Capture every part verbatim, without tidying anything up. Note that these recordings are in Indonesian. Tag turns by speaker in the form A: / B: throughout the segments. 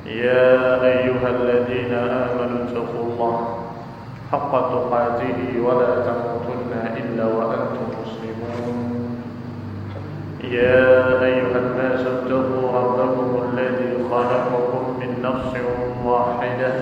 A: يا أيها الذين آمنوا اتقوا الله حق تقاته ولا تموتن إلا وأنتم مسلمون يا أيها الناس اتقوا ربكم الذي خلقكم من نفس واحدة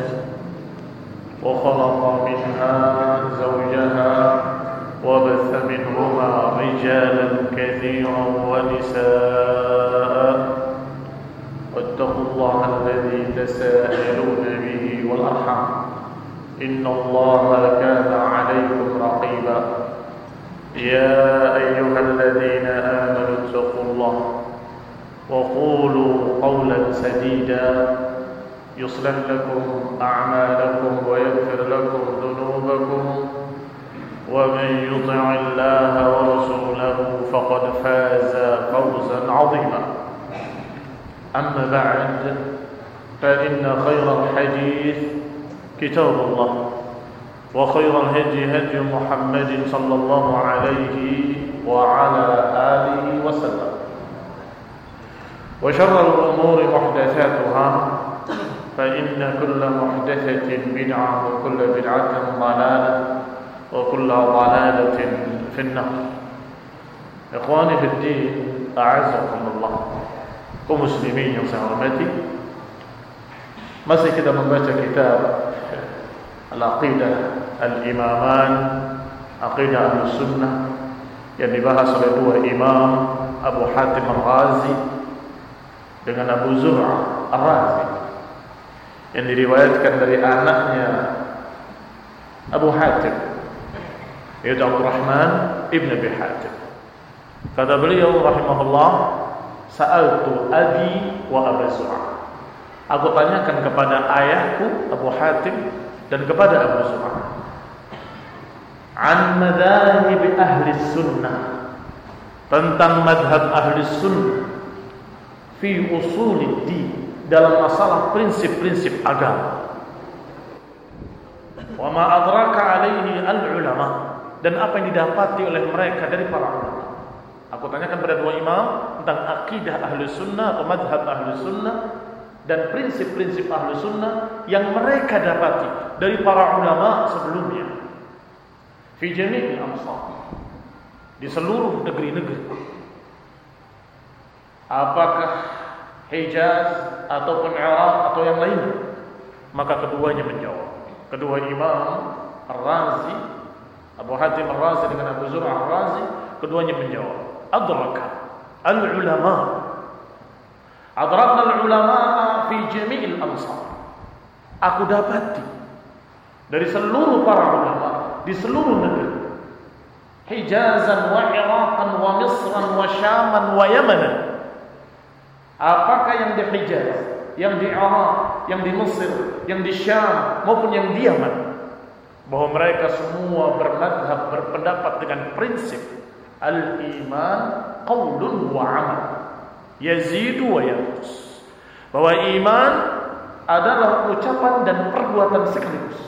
A: وخلق منها زوجها وبث منهما رجالا كثيرا ونساء واتقوا الله الذي تساءلون به والأرحام إن الله كان عليكم رقيبا يا أيها الذين آمنوا اتقوا الله وقولوا قولا سديدا يصلح لكم أعمالكم ويغفر لكم ذنوبكم ومن يطع الله ورسوله فقد فاز فوزا عظيما أما بعد فإن خير الحديث كتاب الله وخير الهدي هدي محمد صلى الله عليه وعلى آله وسلم وشر الأمور محدثاتها فإن كل محدثة بدعة وكل بدعة ضلالة وكل ضلالة في النار. إخواني في الدين أعزكم الله. Kaum muslimin yang saya hormati, masih kita membaca kitab Al-Aqidah Al-Imaman, Aqidah Ahlus-Sunnah yang dibahas oleh dua imam, Abu Hatim Ar-Razi dengan Abu Zur'ah Ar-Razi, yang diriwayatkan dari anaknya Abu Hatim, yaitu Abdurrahman ibn Abi Hatim. Kata beliau rahimahullah, sa'altu abi wa Abu Zur'ah. Aku tanyakan kepada ayahku Abu Hatim dan kepada Abu Zur'ah an madhahib ahli sunnah, tentang madhab ahli sunnah fi usuliddin, dalam masalah prinsip-prinsip agama, wa ma adraka alaihi al-ulama, dan apa yang didapati oleh mereka dari para ulama. Aku tanyakan pada dua imam tentang akidah ahli sunnah atau madhab ahli sunnah dan prinsip-prinsip ahli sunnah yang mereka dapati dari para ulama sebelumnya. Fi jami'il amsar, di seluruh negeri-negeri. Apakah Hijaz ataupun Iraq atau yang lain? Maka keduanya menjawab. Kedua imam Ar-Razi, Abu Hatim Ar-Razi dengan Abu Zur'ah Ar-Razi, keduanya menjawab, adraka al-ulama, adraka al-ulama fi jami'il amsar. Aku dapati dari seluruh para ulama di seluruh negeri, Hijazan wa Iraqan wa Misran wa Syaman wa Yamanan. Apakah yang di Hijaz, yang di Iraq, yang di Mesir, yang di Syam maupun yang di Yaman, bahwa mereka semua bermadhab, berpendapat dengan prinsip al-iman qaulun wa amal yazidu wa yanqus, bahwa iman adalah ucapan dan perbuatan sekaligus,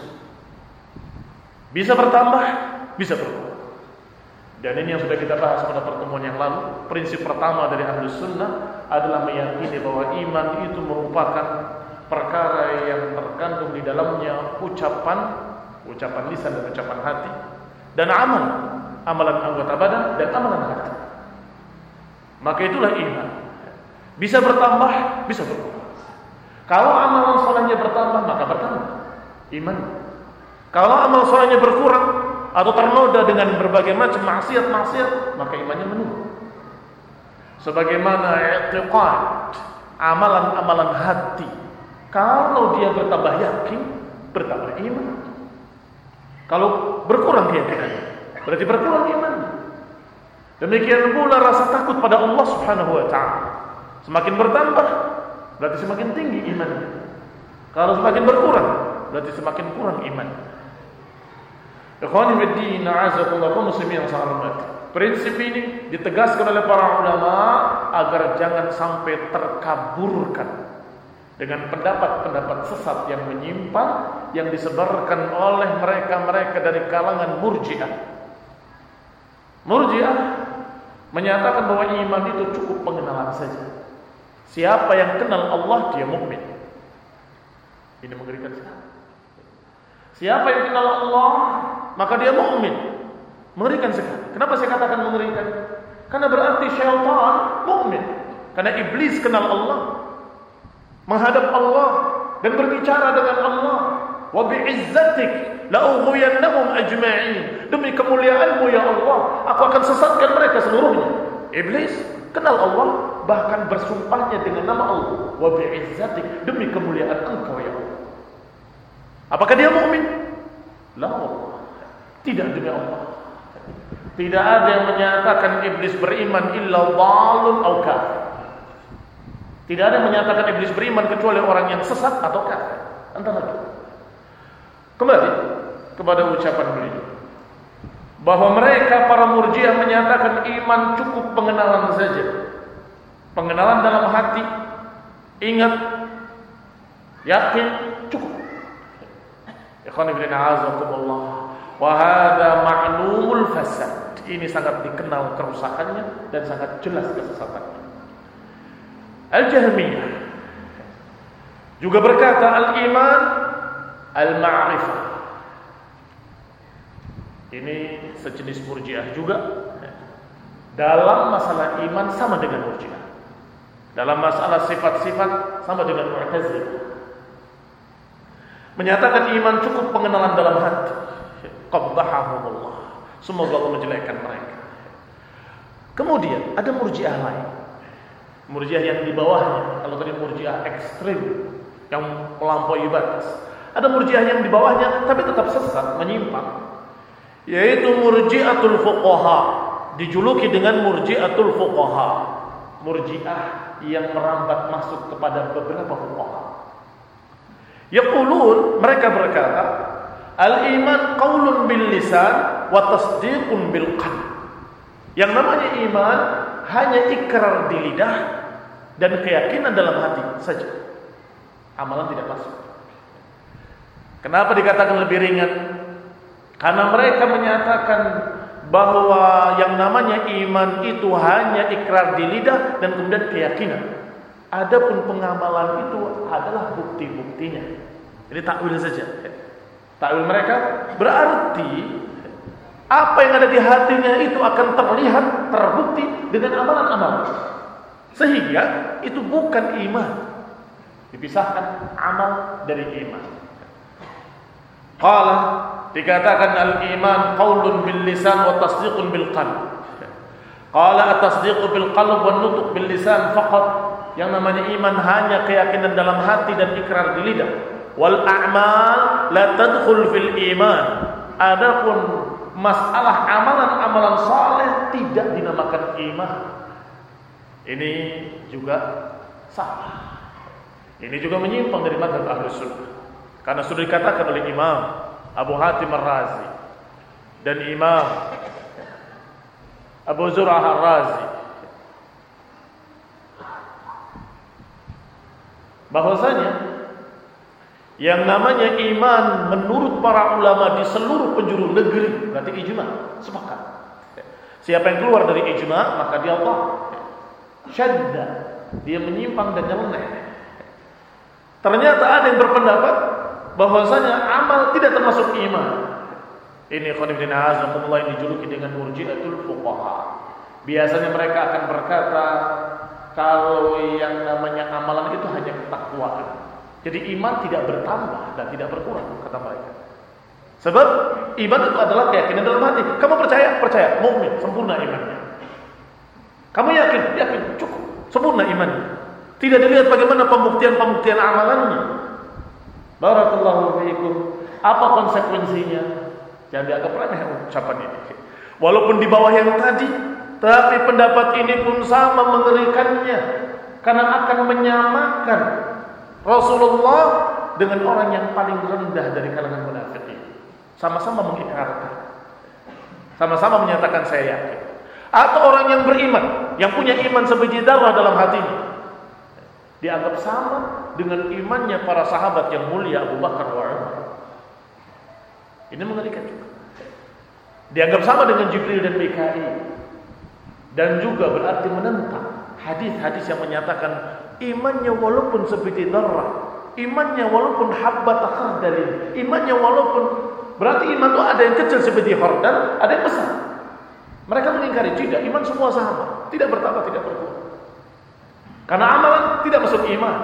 A: bisa bertambah, bisa berkurang. Dan ini yang sudah kita bahas pada pertemuan yang lalu. Prinsip pertama dari Ahlus Sunnah adalah meyakini bahwa iman itu merupakan perkara yang terkandung di dalamnya ucapan, ucapan lisan dan ucapan hati, dan amal, amalan anggota badan dan amalan hati. Maka itulah iman. Bisa bertambah, bisa berkurang. Kalau amalan solehnya bertambah, maka bertambah iman. Kalau amal solehnya berkurang atau ternoda dengan berbagai macam maksiat-maksiat, maka imannya menurun. Sebagaimana i'tiqad, amalan-amalan hati, kalau dia bertambah yakin, bertambah iman. Kalau berkurang keyakinannya, berarti berkurang iman. Demikian pula rasa takut pada Allah Subhanahu wa taala. Semakin bertambah, berarti semakin tinggi imannya. Kalau semakin berkurang, berarti semakin kurang iman. Ikhwani fiddin, a'azakumullah, kaum muslimin yang sangat hormati. Prinsip ini ditegaskan oleh para ulama agar jangan sampai terkaburkan dengan pendapat-pendapat sesat yang menyimpang yang disebarkan oleh mereka-mereka dari kalangan Murji'ah. Murji'ah menyatakan bahwa iman itu cukup pengenalan saja. Siapa yang kenal Allah dia mukmin. Ini mengerikan sekali. Siapa yang kenal Allah, maka dia mukmin. Mengerikan sekali. Kenapa saya katakan mengerikan? Karena berarti syaitan mukmin. Karena iblis kenal Allah, menghadap Allah dan berbicara dengan Allah. Wa bi'izzatik la'ughwiyannahum ajma'in. Demi kemuliaanmu ya Allah, aku akan sesatkan mereka seluruhnya. Iblis kenal Allah, bahkan bersumpahnya dengan nama Allah. Wa bi'izzatik, demi kemuliaan engkau ya Allah. Apakah dia mukmin? La Allah. Tidak demi Allah. Tidak ada yang menyatakan iblis beriman illa dhalun aw kafir. Tidak ada yang menyatakan iblis beriman kecuali orang yang sesat atau kafir. Antara itu. Kembali kepada ucapan beliau bahwa mereka para murjiah menyatakan iman cukup pengenalan saja. Pengenalan dalam hati, ingat, yakin, cukup. Ikhwan fillah a'azakumullah. Wa hadza ma'lumul fasad. Ini sangat dikenal kerusakannya dan sangat jelas kesesatannya. Al-Jahmiyah juga berkata al-iman al-ma'rifah. Ini sejenis murjiah juga. Dalam masalah iman sama dengan murjiah. Dalam masalah sifat-sifat sama dengan Mu'tazilah. Menyatakan iman cukup pengenalan dalam hati. Qabbahahumullah. Semoga Allah menjelekkan mereka. Kemudian ada murjiah lain. Murjiah yang di bawahnya. Kalau tadi murjiah ekstrim yang melampaui batas, ada murjiah yang di bawahnya tapi tetap sesat, menyimpang, yaitu murji'atul fuqaha. Dijuluki dengan murji'atul fuqaha. Murjiah yang merambat masuk kepada beberapa fuqaha. Yaqulun, mereka berkata, al-iman qaulun bil lisan wa tasdiqun bil qalb. Yang namanya iman hanya ikrar di lidah dan keyakinan dalam hati saja. Amalan tidak masuk. Kenapa dikatakan lebih ringan? Karena mereka menyatakan bahwa yang namanya iman itu hanya ikrar di lidah dan kemudian keyakinan. Adapun pengamalan itu adalah bukti-buktinya. Ini takwil saja. Takwil mereka berarti apa yang ada di hatinya itu akan terlihat, terbukti dengan amalan-amalan. Sehingga itu bukan iman. Dipisahkan amal dari iman. Qala, dikatakan al-iman qaulun bil lisan wa tasdiqun bil qalb. Qala at-tasdiqu bil qalb wa nutq bil lisan faqat. Yang namanya iman hanya keyakinan dalam hati dan ikrar di lidah. Wal a'mal la tadkhul fil iman. Adapun masalah amalan-amalan saleh tidak dinamakan iman. Ini juga salah. Ini juga menyimpang dari mazhab Ahlus Sunnah. Karena sudah dikatakan oleh Imam Abu Hatim Ar-Razi dan Imam Abu Zur'ah Ar-Razi bahwasanya yang namanya iman menurut para ulama di seluruh penjuru negeri berarti ijma, sepakat. Siapa yang keluar dari ijma maka dia Allah. Syadda, dia menyimpang dan nyeleneh. Ternyata ada yang berpendapat bahwasanya amal tidak termasuk iman. Ini khonibdin azakumullah yang dijuluki dengan murji'atul fuqaha. Biasanya mereka akan berkata kalau yang namanya amalan itu hanya ketakwaan. Jadi iman tidak bertambah dan tidak berkurang, kata mereka. Sebab iman itu adalah keyakinan dalam hati. Kamu percaya? Percaya. Mukmin, sempurna imannya. Kamu yakin? Yakin. Cukup. Sempurna imannya. Tidak dilihat bagaimana pembuktian-pembuktian amalannya. Barakallahu fiikum. Apa konsekuensinya? Jangan dianggap remeh ucapan ini. Walaupun di bawah yang tadi, tapi pendapat ini pun sama mengerikannya. Karena akan menyamakan Rasulullah dengan orang yang paling rendah dari kalangan munafikin. Sama-sama mengikrarkan. Sama-sama menyatakan saya yakin. Atau orang yang beriman, yang punya iman sebiji darah dalam hatinya, dianggap sama dengan imannya para sahabat yang mulia Abu Bakar wa Umar. Ini mengerikan juga. Dianggap sama dengan Jibril dan Mikail. Dan juga berarti menentang hadis-hadis yang menyatakan imannya walaupun sebiji darah imannya walaupun habbat khardal, imannya walaupun berarti iman itu ada yang kecil seperti khardal, ada yang besar. Mereka mengingkari, tidak, iman semua sama, tidak bertambah, tidak berkurang. Karena amalan tidak masuk iman.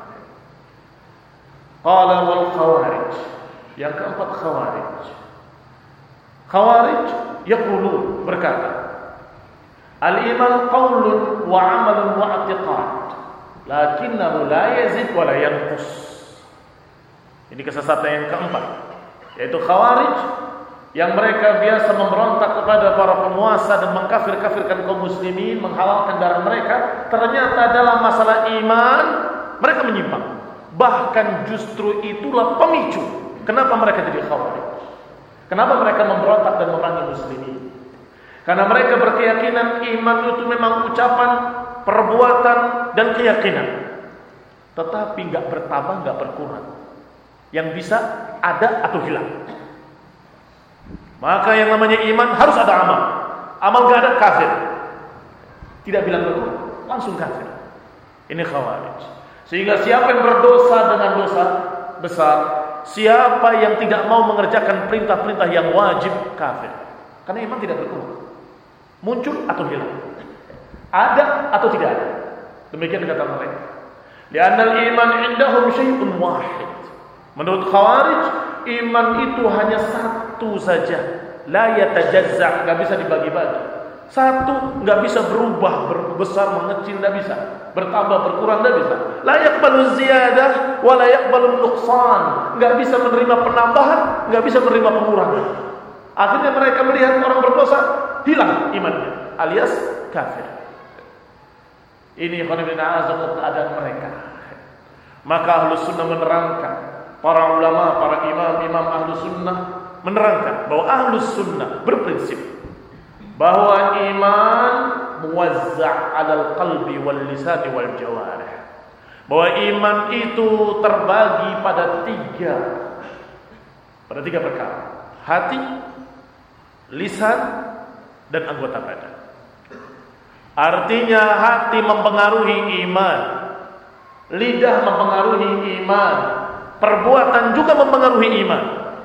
A: Qala wal khawarij. Yang keempat khawarij. Khawarij yaqulun, berkata, al-iman qaulun wa amalun wa i'tiqad, lakinnahu la yazid wa la yanqus. Ini kesesatan yang keempat, yaitu khawarij yang mereka biasa memberontak kepada para penguasa dan mengkafir-kafirkan kaum muslimin, menghalalkan darah mereka. Ternyata dalam masalah iman mereka menyimpang. Bahkan justru itulah pemicu kenapa mereka jadi khawarij. Kenapa mereka memberontak dan memerangi muslimin? Karena mereka berkeyakinan iman itu memang ucapan, perbuatan, dan keyakinan, tetapi nggak bertambah, nggak berkurang. Yang bisa ada atau hilang. Maka yang namanya iman harus ada amal. Amal gak ada, kafir. Tidak bilang berkurang, langsung kafir. Ini khawarij. Sehingga siapa yang berdosa dengan dosa besar, siapa yang tidak mau mengerjakan perintah-perintah yang wajib, kafir. Karena iman tidak berkurang, muncul atau hilang, ada atau tidak ada. Demikian kata mereka. Li'annal iman indahum syai'un wahid. Menurut khawarij, iman itu hanya satu saja, la yatajazza, enggak bisa dibagi-bagi. Satu, enggak bisa berubah, berbesar, mengecil, enggak bisa. Bertambah, berkurang, enggak bisa. La yaqbalu ziyadah wa la yaqbalu nuqsan. Enggak bisa menerima penambahan, enggak bisa menerima pengurangan. Akhirnya mereka melihat orang berdosa, hilang imannya, alias kafir. Ini khonibina keadaan mereka. Maka Ahlus Sunnah menerangkan, para ulama, para imam-imam Ahlus Sunnah menerangkan bahwa Ahlus Sunnah berprinsip bahwa iman muwazza' 'alal qalbi wal lisan wal jawarih. Bahwa iman itu terbagi pada tiga pada tiga perkara: hati, lisan, dan anggota badan. Artinya hati mempengaruhi iman, lidah mempengaruhi iman, perbuatan juga mempengaruhi iman.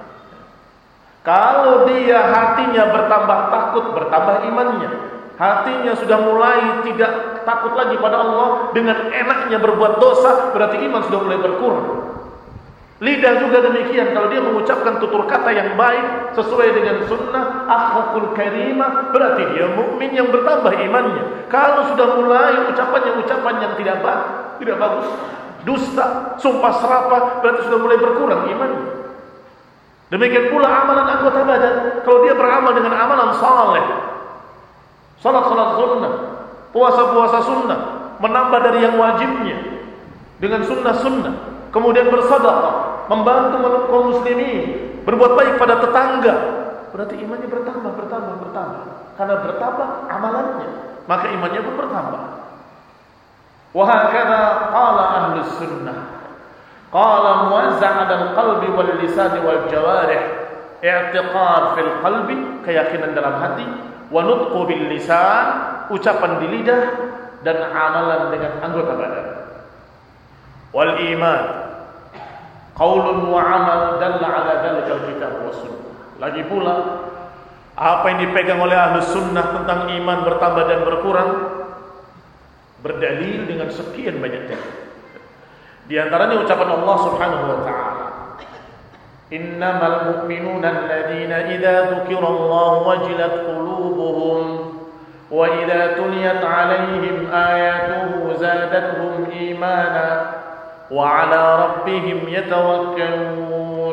A: Kalau dia hatinya bertambah takut, bertambah imannya. Hatinya sudah mulai tidak takut lagi pada Allah, dengan enaknya berbuat dosa, berarti iman sudah mulai berkurang. Lidah juga demikian. Kalau dia mengucapkan tutur kata yang baik sesuai dengan sunnah, akhlakul karimah, berarti dia mukmin yang bertambah imannya. Kalau sudah mulai ucapannya ucapan yang tidak baik, tidak bagus, dusta, sumpah serapah, berarti sudah mulai berkurang imannya. Demikian pula amalan anggota badan. Kalau dia beramal dengan amalan saleh, salat-salat sunnah, puasa-puasa sunnah, menambah dari yang wajibnya dengan sunnah-sunnah, kemudian bersedekah, membantu kaum muslimin, berbuat baik pada tetangga, berarti imannya bertambah, bertambah, bertambah. Karena bertambah amalannya, maka imannya pun bertambah. Wa hakadha qala Ahlus Sunnah. Qala muwazza' 'alal qalbi wal lisan wal jawarih. I'tiqad fil qalbi, keyakinan dalam hati, wa nutqu bil lisan, ucapan di lidah, dan amalan dengan anggota badan. Wal iman qaulun wa amal dalla 'ala dzalika al-kitab was sunnah. Lagi pula apa yang dipegang oleh Ahlus Sunnah tentang iman bertambah dan berkurang berdalil dengan sekian banyak dalil. Di antaranya ucapan Allah Subhanahu wa taala, innamal mu'minuna alladziina idza dzukirallahu wajilat qulubuhum wa idza tuliyat 'alaihim ayatuhu zadatuhum imana wa 'ala rabbihim yatawakkalun.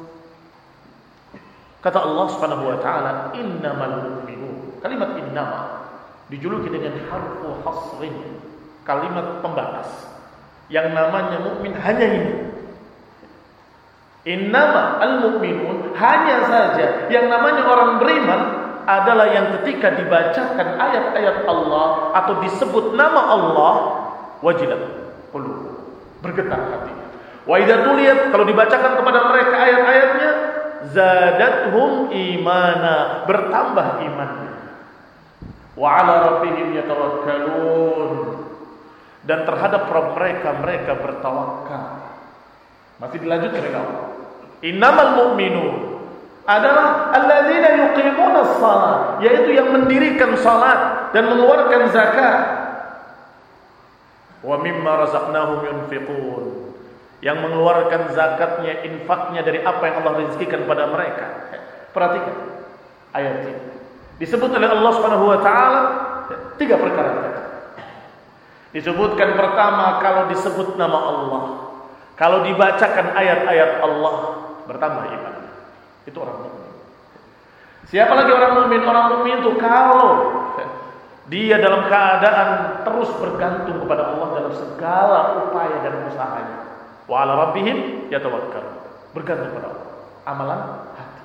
A: Kata Allah Subhanahu wa taala, innamal mu'minun. Kalimat innama dijuluki dengan harfu hasrin, kalimat pembatas. Yang namanya mukmin hanya ini. Innama al-mu'minun, hanya saja yang namanya orang beriman adalah yang ketika dibacakan ayat-ayat Allah atau disebut nama Allah, wajilat qulubuhum, bergetar hatinya. Wa idza tuliyat, kalau dibacakan kepada mereka ayat-ayatnya, zadatuhum imana, bertambah imannya. Wa 'ala rabbihim yatawakkalun, dan terhadap Rabb mereka mereka bertawakal. Masih dilanjutkan oleh Allah. Innamal mu'minun adalah alladzina yuqimuna shalah, yaitu yang mendirikan salat dan mengeluarkan zakat. Wa mimma razaqnahum yunfiqun, yang mengeluarkan zakatnya, infaknya dari apa yang Allah rezekikan pada mereka. Perhatikan ayat ini. Disebut oleh Allah Subhanahu wa taala tiga perkara. Disebutkan pertama kalau disebut nama Allah, kalau dibacakan ayat-ayat Allah, bertambah iman. Itu orang mukmin. Siapa lagi orang mukmin? Orang mukmin itu kalau dia dalam keadaan terus bergantung kepada Allah dalam segala upaya dan usahanya. Wa 'ala rabbihim yatawakkalun. Bergantung kepada Allah. Amalan hati.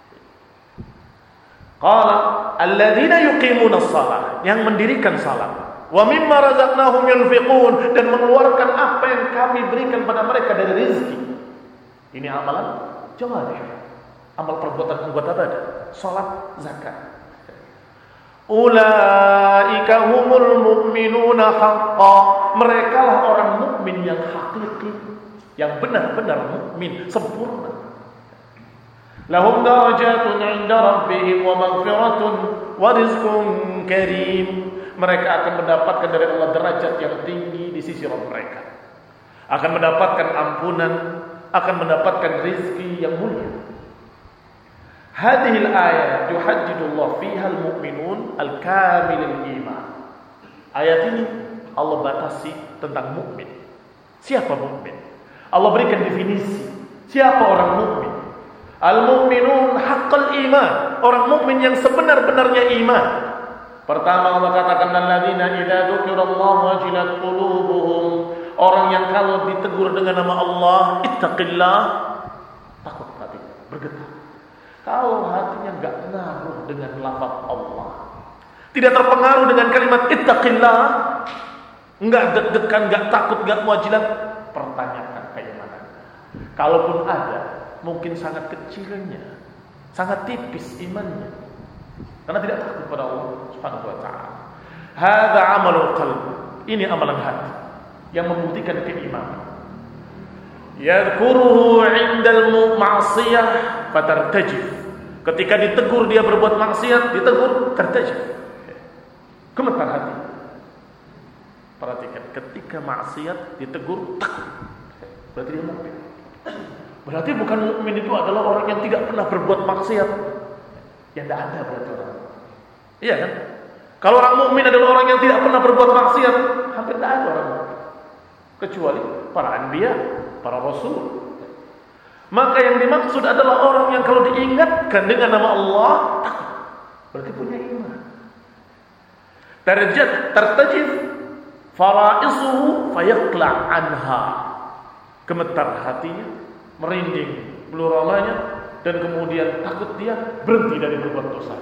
A: Qala alladzina yuqimuna shalah, yang mendirikan salat. Wa mimma razaqnahum yunfiqun, dan mengeluarkan apa yang kami berikan pada mereka dari rezeki. Ini amalan jawarih, amal perbuatan anggota badan, salat, zakat. Ulaika humul mu'minuna haqqan, mereka lah orang mukmin yang hakiki, yang benar-benar mukmin sempurna. Lahum darajatun 'inda rabbihim wa maghfiratun wa rizqun karim. Mereka akan mendapatkan dari Allah derajat yang tinggi di sisi Rabb mereka. Akan mendapatkan ampunan, akan mendapatkan rizki yang mulia. Hadhil ayat yuhaddidullah fiha al-mu'minun al-kamilul iman. Ayat ini Allah batasi tentang mukmin. Siapa mukmin? Allah berikan definisi. Siapa orang mukmin? Al-mu'minun haqqal iman, orang mukmin yang sebenar-benarnya iman. Pertama Allah katakan alladzina idza dzukirallahu wajilat qulubuhum, orang yang kalau ditegur dengan nama Allah, ittaqillah, takut hati, bergetar. Kalau hatinya enggak ngaruh dengan lafaz Allah, tidak terpengaruh dengan kalimat ittaqillah, enggak deg-degan, enggak takut, enggak wajilat, pertanyakan kayak mana. Kalaupun ada, mungkin sangat kecilnya, sangat tipis imannya, karena tidak takut pada Allah Subhanahu wa taala. Hadza amalul qalb, ini amalan hati yang membuktikan keimanan. Yadhkuruhu 'indal ma'siyah fatartajif. Ketika ditegur dia berbuat maksiat, ditegur tertajif. Gemetar hati. Perhatikan, ketika maksiat ditegur takut. Berarti dia mukmin. Berarti bukan mukmin itu adalah orang yang tidak pernah berbuat maksiat. Ya tidak ada berarti orang. Iya kan? Kalau orang mukmin adalah orang yang tidak pernah berbuat maksiat, hampir tidak ada orang mukmin. Kecuali para anbiya, para rasul. Maka yang dimaksud adalah orang yang kalau diingatkan dengan nama Allah takut. Berarti punya iman. Terjat, tertajif faraisuhu fayaqla' anha. Gemetar hatinya, merinding bulu ramanya, dan kemudian takut dia berhenti dari berbuat dosa.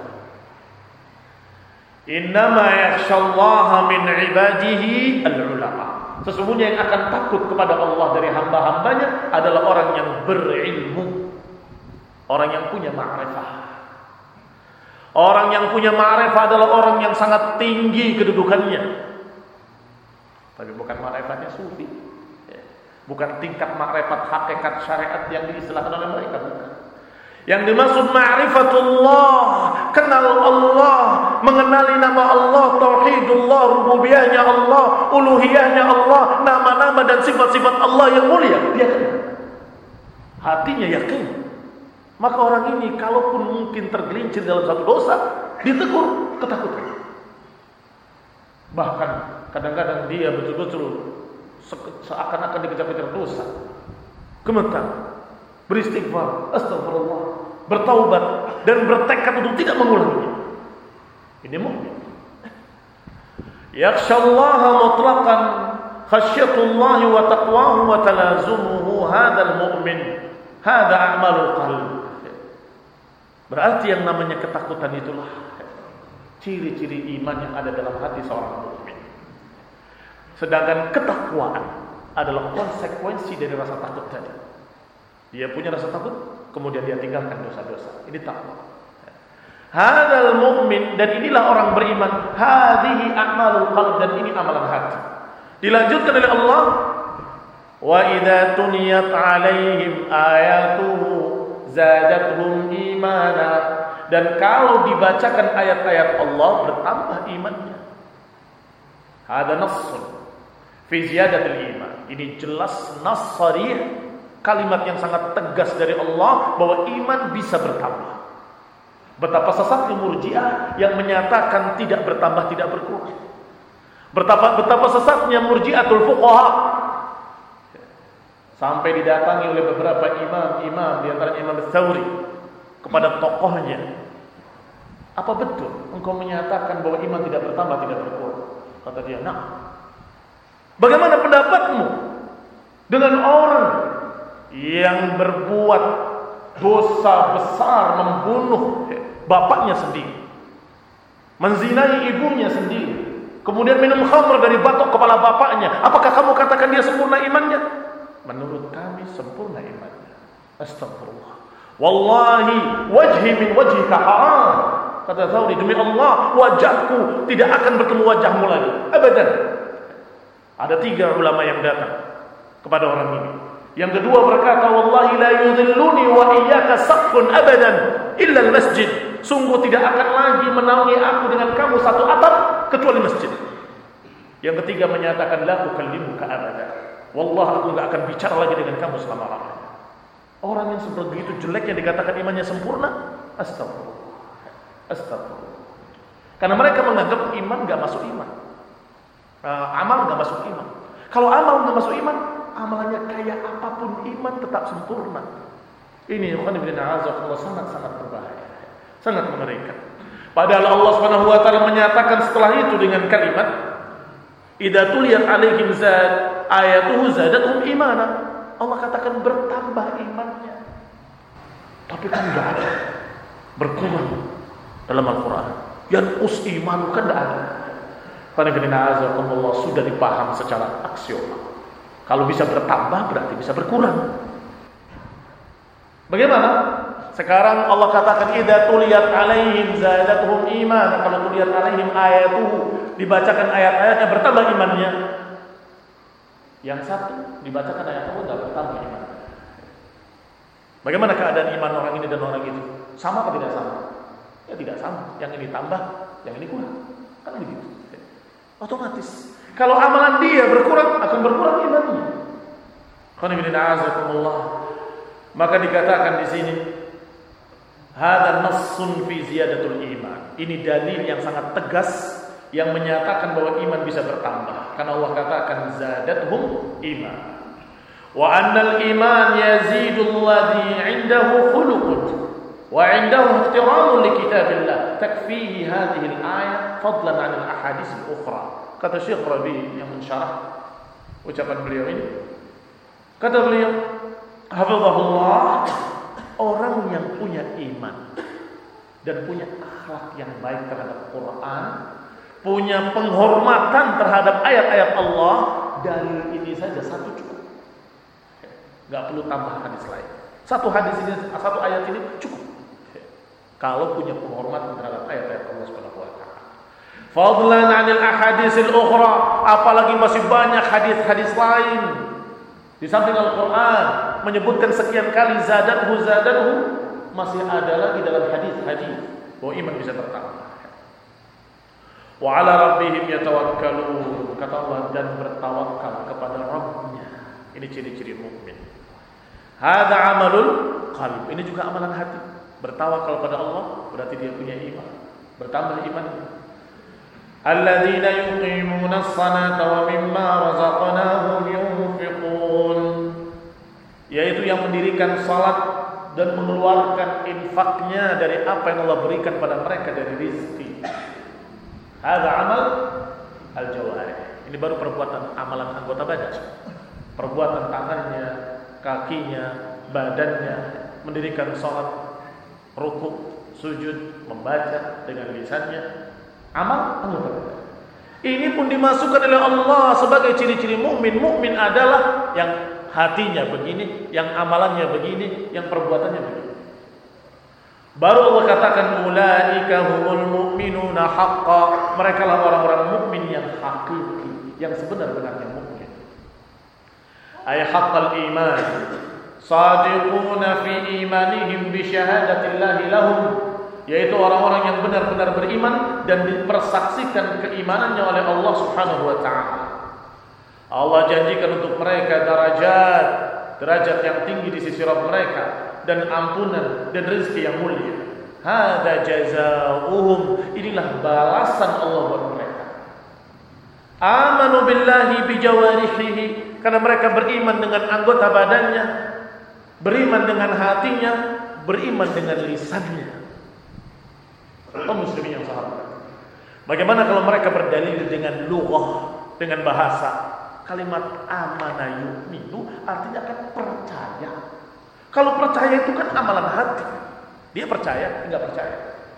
A: Innama yakhshallaha min ibadihi al-ulama. Sesungguhnya yang akan takut kepada Allah dari hamba-hambanya adalah orang yang berilmu, orang yang punya ma'rifah. Orang yang punya ma'rifah adalah orang yang sangat tinggi kedudukannya. Tapi bukan ma'rifatnya sufi, bukan tingkat ma'rifat hakikat syariat yang diistilahkan oleh mereka, bukan. Yang dimaksud ma'rifatullah, kenal Allah, mengenali nama Allah, tauhidullah, rububiyahnya Allah, uluhiyahnya Allah, nama-nama dan sifat-sifat Allah yang mulia, dia kenal. Hatinya yakin. Maka orang ini kalaupun mungkin tergelincir dalam satu dosa, ditegur, ketakutan. Bahkan kadang-kadang dia betul-betul seakan-akan dikejar-kejar dosa, gemetar, beristighfar, astagfirullah, bertaubat, dan bertekad untuk tidak mengulanginya. Ini mukmin. Yakhshallaha mutlaqan khasyatullahi wa taqwahu wa talazumuhu hadzal mu'min. Hadza a'malul qalb. Berarti yang namanya ketakutan itulah ciri-ciri iman yang ada dalam hati seorang mukmin. Sedangkan ketakwaan adalah konsekuensi dari rasa takut tadi. Dia punya rasa takut, kemudian dia tinggalkan dosa-dosa. Ini takwa. Hadzal mu'min, dan inilah orang beriman. Hadhihi a'malul qalb, dan ini amalan hati. Dilanjutkan oleh Allah, Wa idza tuniyat 'alaihim ayatuhu zadatuhum imana. Dan kalau dibacakan ayat-ayat Allah bertambah imannya. Hada nassun fi ziyadatil iman. Ini jelas nas sharih, kalimat yang sangat tegas dari Allah bahwa iman bisa bertambah. Betapa sesatnya Murji'ah yang menyatakan tidak bertambah, tidak berkurang. Betapa betapa sesatnya Murji'atul fuqaha. Sampai didatangi oleh beberapa imam-imam, di antaranya Imam Ats-Tsauri, kepada tokohnya. Apa betul engkau menyatakan bahwa iman tidak bertambah, tidak berkurang? Kata dia, nah, bagaimana pendapatmu dengan orang yang berbuat dosa besar, membunuh bapaknya sendiri, menzinai ibunya sendiri, kemudian minum khamr dari batok kepala bapaknya? Apakah kamu katakan dia sempurna imannya? Menurut kami sempurna imannya. Astagfirullah. Wallahi wajhi min wajhika haram. Kata Tsauri, demi Allah, wajahku tidak akan bertemu wajahmu lagi. Abadan. Ada tiga ulama yang datang kepada orang ini. Yang kedua berkata, wallahi la yudhilluni wa iyyaka saqfun abadan illa al-masjid. Sungguh tidak akan lagi menaungi aku dengan kamu satu atap kecuali masjid. Yang ketiga menyatakan, la ukallimuka abadan. Wallah, aku enggak akan bicara lagi dengan kamu selama-lamanya. Orang yang seperti itu jeleknya dikatakan imannya sempurna. Astagfirullah. Astagfirullah. Karena mereka menganggap iman enggak masuk iman. Uh, amal enggak masuk iman. Kalau amal enggak masuk iman, amalannya kayak apapun iman tetap sempurna. Ini ikhwan fillah sangat-sangat berbahaya. Sangat mengerikan. Padahal Allah Subhanahu wa taala menyatakan setelah itu dengan kalimat idza tuliyat alaihim zad ayatuhu zadatuhum imana. Allah katakan bertambah imannya. Tapi kan enggak ada berkurang dalam Al-Qur'an. Yanqus imanu kan enggak ada. Karena Allah sudah dipaham secara aksiomal. Kalau bisa bertambah berarti bisa berkurang. Bagaimana? Sekarang Allah katakan idza tuliyat alaihim zadatuhum iman. Kalau tuliyat alaihim ayatuhu, dibacakan ayat-ayatnya bertambah imannya. Yang satu dibacakan ayat Allah enggak bertambah imannya. Bagaimana keadaan iman orang ini dan orang itu? Sama atau tidak sama? Ya tidak sama. Yang ini tambah, yang ini kurang. Kan begitu. Otomatis. Kalau amalan dia berkurang, akan berkurang imannya. Maka dikatakan di sini, hada nassun fi ziyadatul iman. Ini dalil yang sangat tegas yang menyatakan bahwa iman bisa bertambah. Karena Allah katakan zadathum iman. Wa annal iman yazidul ladzi 'indahu khuluqun wa 'indahu ihtiramun li kitabillah. Takfihi hadhihi al-ayah fadlan 'an al-ahadits al-ukhra. Kata Syekh Rabi yang mensyarah ucapan beliau ini, kata beliau, hafizahullah, orang yang punya iman dan punya akhlak yang baik terhadap Quran, punya penghormatan terhadap ayat-ayat Allah, dalil ini saja satu cukup. Enggak perlu tambah hadis lain. Satu hadis ini, satu ayat ini cukup. Kalau punya penghormatan terhadap ayat-ayat Allah Subhanahu wa taala. Fadlan 'anil ahadisil ukhra, apalagi masih banyak hadis-hadis lain di samping Al-Qur'an menyebutkan sekian kali zadathu zadathu, masih ada lagi dalam hadis-hadis bahwa iman bisa bertambah. Wa 'ala rabbihim yatawakkalun, kata Allah, dan bertawakal kepada Rabbnya. Ini ciri-ciri mukmin. Hada amalul qalb, ini juga amalan hati. Bertawakal pada Allah berarti dia punya iman, bertambah imannya. Alladzina yuqimuna as-salata wa mimma razaqnahum yunfiqun, yaitu yang mendirikan salat dan mengeluarkan infaknya dari apa yang Allah berikan pada mereka dari rezeki. Hadza amal al-jawarih. Ini baru perbuatan amalan anggota badan. Perbuatan tangannya, kakinya, badannya, mendirikan salat, rukuk, sujud, membaca dengan lisannya. Amal anggota badan. Ini pun dimasukkan oleh Allah sebagai ciri-ciri mukmin. Mukmin adalah yang hatinya begini, yang amalannya begini, yang perbuatannya begini. Baru Allah katakan ulaika humul mu'minuna haqqan. Mereka lah orang-orang mukmin yang hakiki, yang sebenar-benarnya mukmin. ay haqqal iman, sadiquna fi imanihim bi syahadatillahi lahum, yaitu orang-orang yang benar-benar beriman dan dipersaksikan keimanannya oleh Allah Subhanahu wa taala. Allah janjikan untuk mereka derajat, derajat yang tinggi di sisi Rabb mereka dan ampunan dan rezeki yang mulia. Hadza jazaohum, inilah balasan Allah buat mereka. Amanu billahi bijawarihi, karena mereka beriman dengan anggota badannya, beriman dengan hatinya, beriman dengan lisannya. Kaum muslimin yang sahabat, bagaimana kalau mereka berdalil dengan lughah, dengan bahasa? Kalimat amana yu'minu artinya kan percaya. Kalau percaya itu kan amalan hati. Dia percaya, enggak percaya.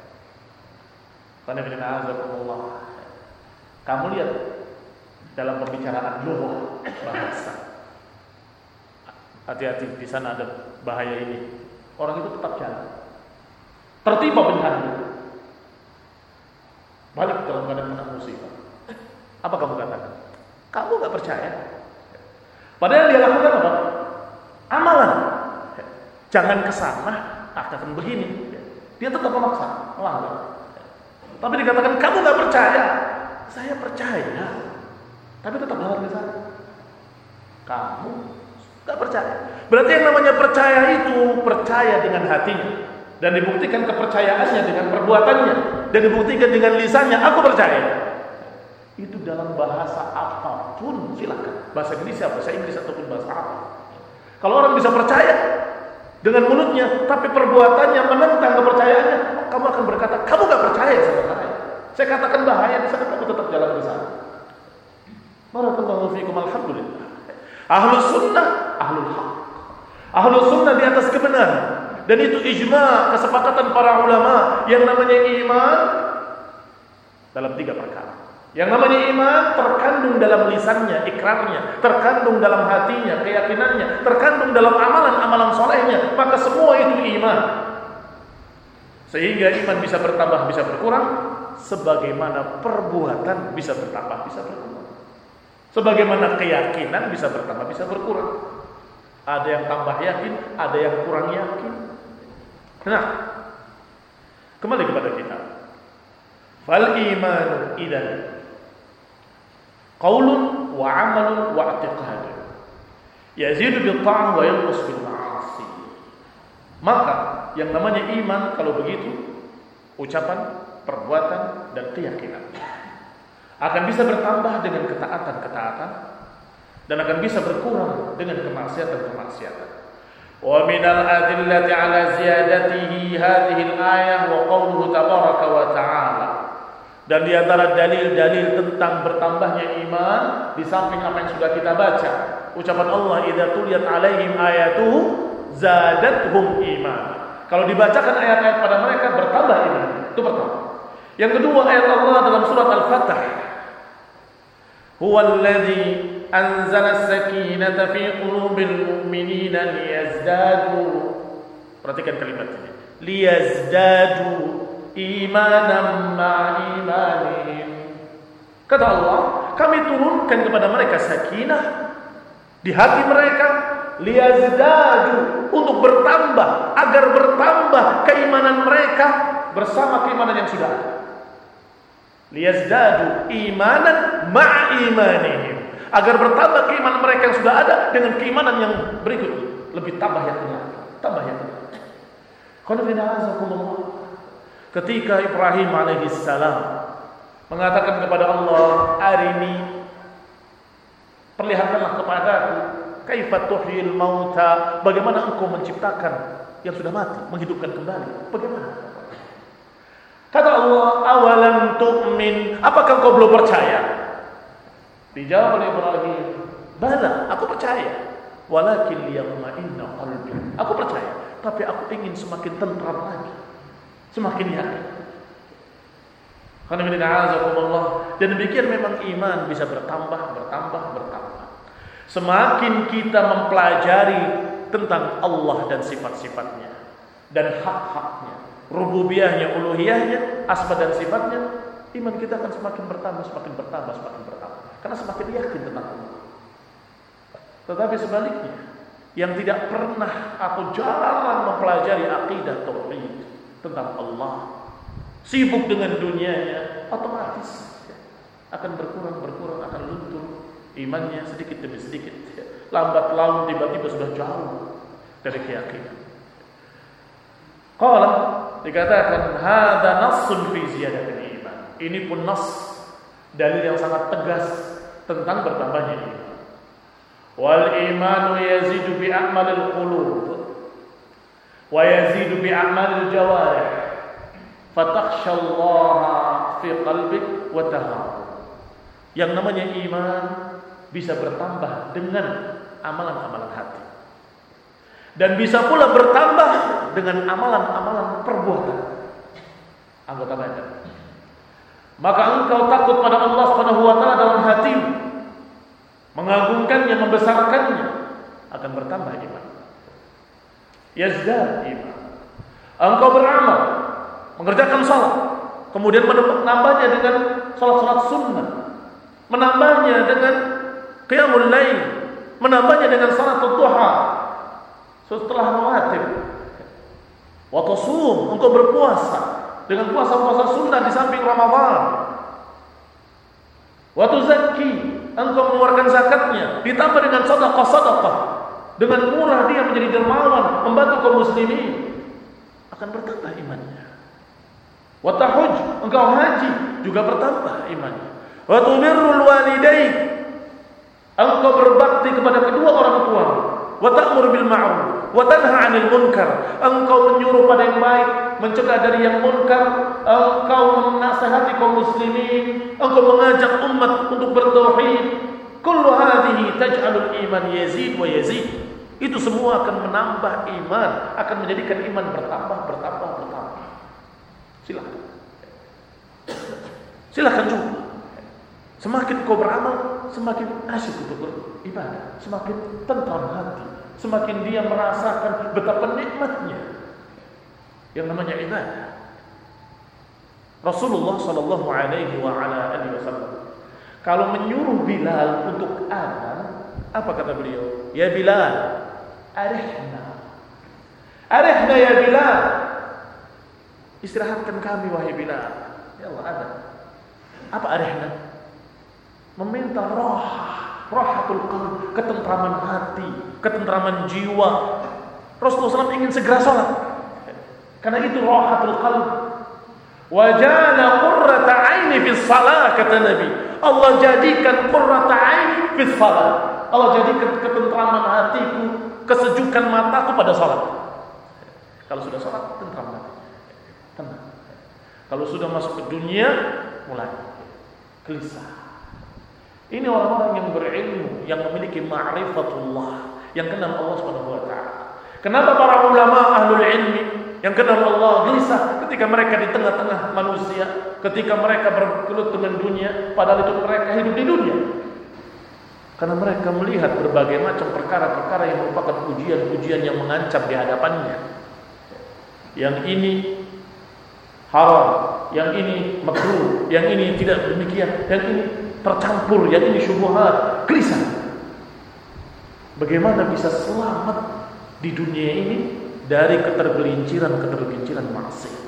A: Kamu lihat dalam pembicaraan lughah, bahasa. Hati-hati, di sana ada bahaya ini. Orang itu tetap jalan, tertimpa bencana, balik dalam keadaan kena musibah. Apa kamu katakan? Kamu gak percaya. Padahal dia lakukan apa? Amalan. Jangan kesana, akan begini. Dia tetap memaksa, melanggar. Tapi dikatakan kamu gak percaya. Saya percaya, tapi tetap melanggar ke sana. Kamu gak percaya. Berarti yang namanya percaya itu percaya dengan hatinya, dan dibuktikan kepercayaannya dengan perbuatannya, dan dibuktikan dengan lisannya. Aku percaya. Itu dalam bahasa apapun silakan, bahasa Indonesia, bahasa Inggris ataupun bahasa Arab. Kalau orang bisa percaya dengan mulutnya, tapi perbuatannya menentang kepercayaannya, kamu akan berkata, kamu gak percaya sama saya. Saya katakan bahaya di sana, kamu tetap jalan di sana. Barakallahu fiikum, alhamdulillah. Ahlus sunnah, ahlul haq. Ahlus sunnah di atas kebenaran, dan itu ijma', kesepakatan para ulama. Yang namanya iman dalam tiga perkara. Yang namanya iman terkandung dalam lisannya, ikrarnya, terkandung dalam hatinya, keyakinannya, terkandung dalam amalan-amalan solehnya. Maka semua itu iman. Sehingga iman bisa bertambah, bisa berkurang, sebagaimana perbuatan bisa bertambah, bisa berkurang. Sebagaimana keyakinan bisa bertambah, bisa berkurang. Ada yang tambah yakin, ada yang kurang yakin. Nah, kembali kepada kita. Fal iman idan qaulun wa 'amalun wa i'tiqadun yazidu bil ta'ah wa yanqus bil ma'asi. Maka yang namanya iman kalau begitu, ucapan, perbuatan dan keyakinan akan bisa bertambah dengan ketaatan-ketaatan dan akan bisa berkurang dengan kemaksiatan-kemaksiatan. Wa minal adillati 'ala ziyadatihi hadhihi al-ayah wa qawluhu tabaraka wa ta'ala. Dan di antara dalil-dalil tentang bertambahnya iman, di samping apa yang sudah kita baca, ucapan Allah, idza tuliyat 'alaihim ayatuhu zadatuhum iman. Kalau dibacakan ayat-ayat pada mereka, bertambah iman. Itu pertama. Yang kedua, ayat Allah dalam surat Al-Fatah, huwallazi anzala as-sakinata fi qulubil mu'minina liyazdadu. Perhatikan kalimat ini. Liyazdadu imanan ma'imanihim. Kata Allah, kami turunkan kepada mereka sakinah di hati mereka, liyazdadu, untuk bertambah, agar bertambah keimanan mereka bersama keimanan yang sudah ada. Liyazdadu imanan ma'imanihim, agar bertambah keimanan mereka yang sudah ada dengan keimanan yang berikut, lebih tambah yakin lagi, tambah yakin lagi. Ketika Ibrahim alaihissalam mengatakan kepada Allah, arini, perlihatkanlah kepadaku, kaifa tuhyil mauta, bagaimana engkau menciptakan yang sudah mati, menghidupkan kembali, bagaimana? Kata Allah, awalam tu'min, apakah engkau belum percaya? Dijawab oleh Ibrahim, bala, aku percaya, walakin liyatma'inna qalbi, aku percaya, tapi aku ingin semakin tentram lagi, semakin yakin. Dan demikian memang iman bisa bertambah, bertambah, bertambah. Semakin kita mempelajari tentang Allah dan sifat-sifatnya dan hak-haknya, rububiyahnya, uluhiyahnya, asma dan sifatnya, iman kita akan semakin bertambah, semakin bertambah, semakin bertambah. Karena semakin yakin tentang Allah. Tetapi sebaliknya, yang tidak pernah atau jarang mempelajari akidah tauhid tentang Allah, sibuk dengan dunianya, otomatis akan berkurang, berkurang, akan luntur imannya sedikit demi sedikit. Lambat laun tiba-tiba sudah jauh dari keyakinan. Qala, dikatakan hada nassun fi ziyadatil iman. Ini pun nas, dalil yang sangat tegas tentang bertambahnya iman. Wal imanu yazidu bi a'malil qulub wa yazidu bi a'malil jawarih. Fatakhshallaha fi qalbik wa tahabu. Yang namanya iman bisa bertambah dengan amalan-amalan hati, dan bisa pula bertambah dengan amalan-amalan perbuatan anggota badan. Maka engkau takut pada Allah Subhanahu wa taala dalam hatimu, mengagungkannya, membesarkannya, akan bertambah iman. Yazdad iman. Engkau beramal, mengerjakan salat, kemudian menambahnya dengan salat-salat sunnah, menambahnya dengan qiyamul lail, menambahnya dengan salat duha setelah rawatib. Wa tasum, engkau berpuasa dengan puasa-puasa sunnah di samping Ramadan. Wa tuzakki, engkau mengeluarkan zakatnya, ditambah dengan sedekah-sedekah, dengan murah dia menjadi dermawan, membantu kaum muslimin, akan bertambah imannya. Wa tahuj, engkau haji, juga bertambah imannya. Wa tubirrul walidain, engkau berbakti kepada kedua orang tua. Wa ta'mur bil ma'ruf wa tanha 'anil munkar, engkau menyuruh pada yang baik, mencegah dari yang munkar, engkau menasihati kaum muslimin, engkau mengajak umat untuk bertauhid. Kullu hadhihi taj'alul iman yazid wa yazid. Itu semua akan menambah iman, akan menjadikan iman bertambah, bertambah, bertambah. Silakan. Silakan coba. Semakin kau beramal, semakin asyik untuk beribadah, semakin tentram hati, semakin dia merasakan betapa nikmatnya yang namanya ibadah. Rasulullah sallallahu alaihi wa ala alihi wasallam kalau menyuruh Bilal untuk adzan, apa kata beliau? Ya Bilal, arihna. Arihna ya Bilal. Istirahatkan kami wahai Bilal. Ya Allah, adzan. Apa arihna? Meminta rohah, rohatul qalb, ketentraman hati, ketentraman jiwa. Rasulullah shallallahu alaihi wasallam ingin segera sholat, karena itu rohatul qalb. Wajana qurrata aini fis salat, kata Nabi. Allah jadikan qurrata aini fis salat. Allah jadikan ketentraman hatiku, kesejukan mataku pada sholat. Kalau sudah sholat, tentram hati, tenang. Kalau sudah masuk ke dunia, mulai gelisah. Ini orang-orang yang berilmu, yang memiliki ma'rifatullah, yang kenal Allah Subhanahu wa taala. Kenapa para ulama ahlul ilmi yang kenal Allah gelisah ketika mereka di tengah-tengah manusia, ketika mereka bergelut dengan dunia, padahal itu mereka hidup di dunia? Karena mereka melihat berbagai macam perkara-perkara yang merupakan ujian-ujian yang mengancam di hadapannya. Yang ini haram, yang ini makruh, yang ini tidak demikian, yang ini tercampur, yang ini syubhat, gelisah. Bagaimana bisa selamat di dunia ini dari ketergelinciran-ketergelinciran maksiat?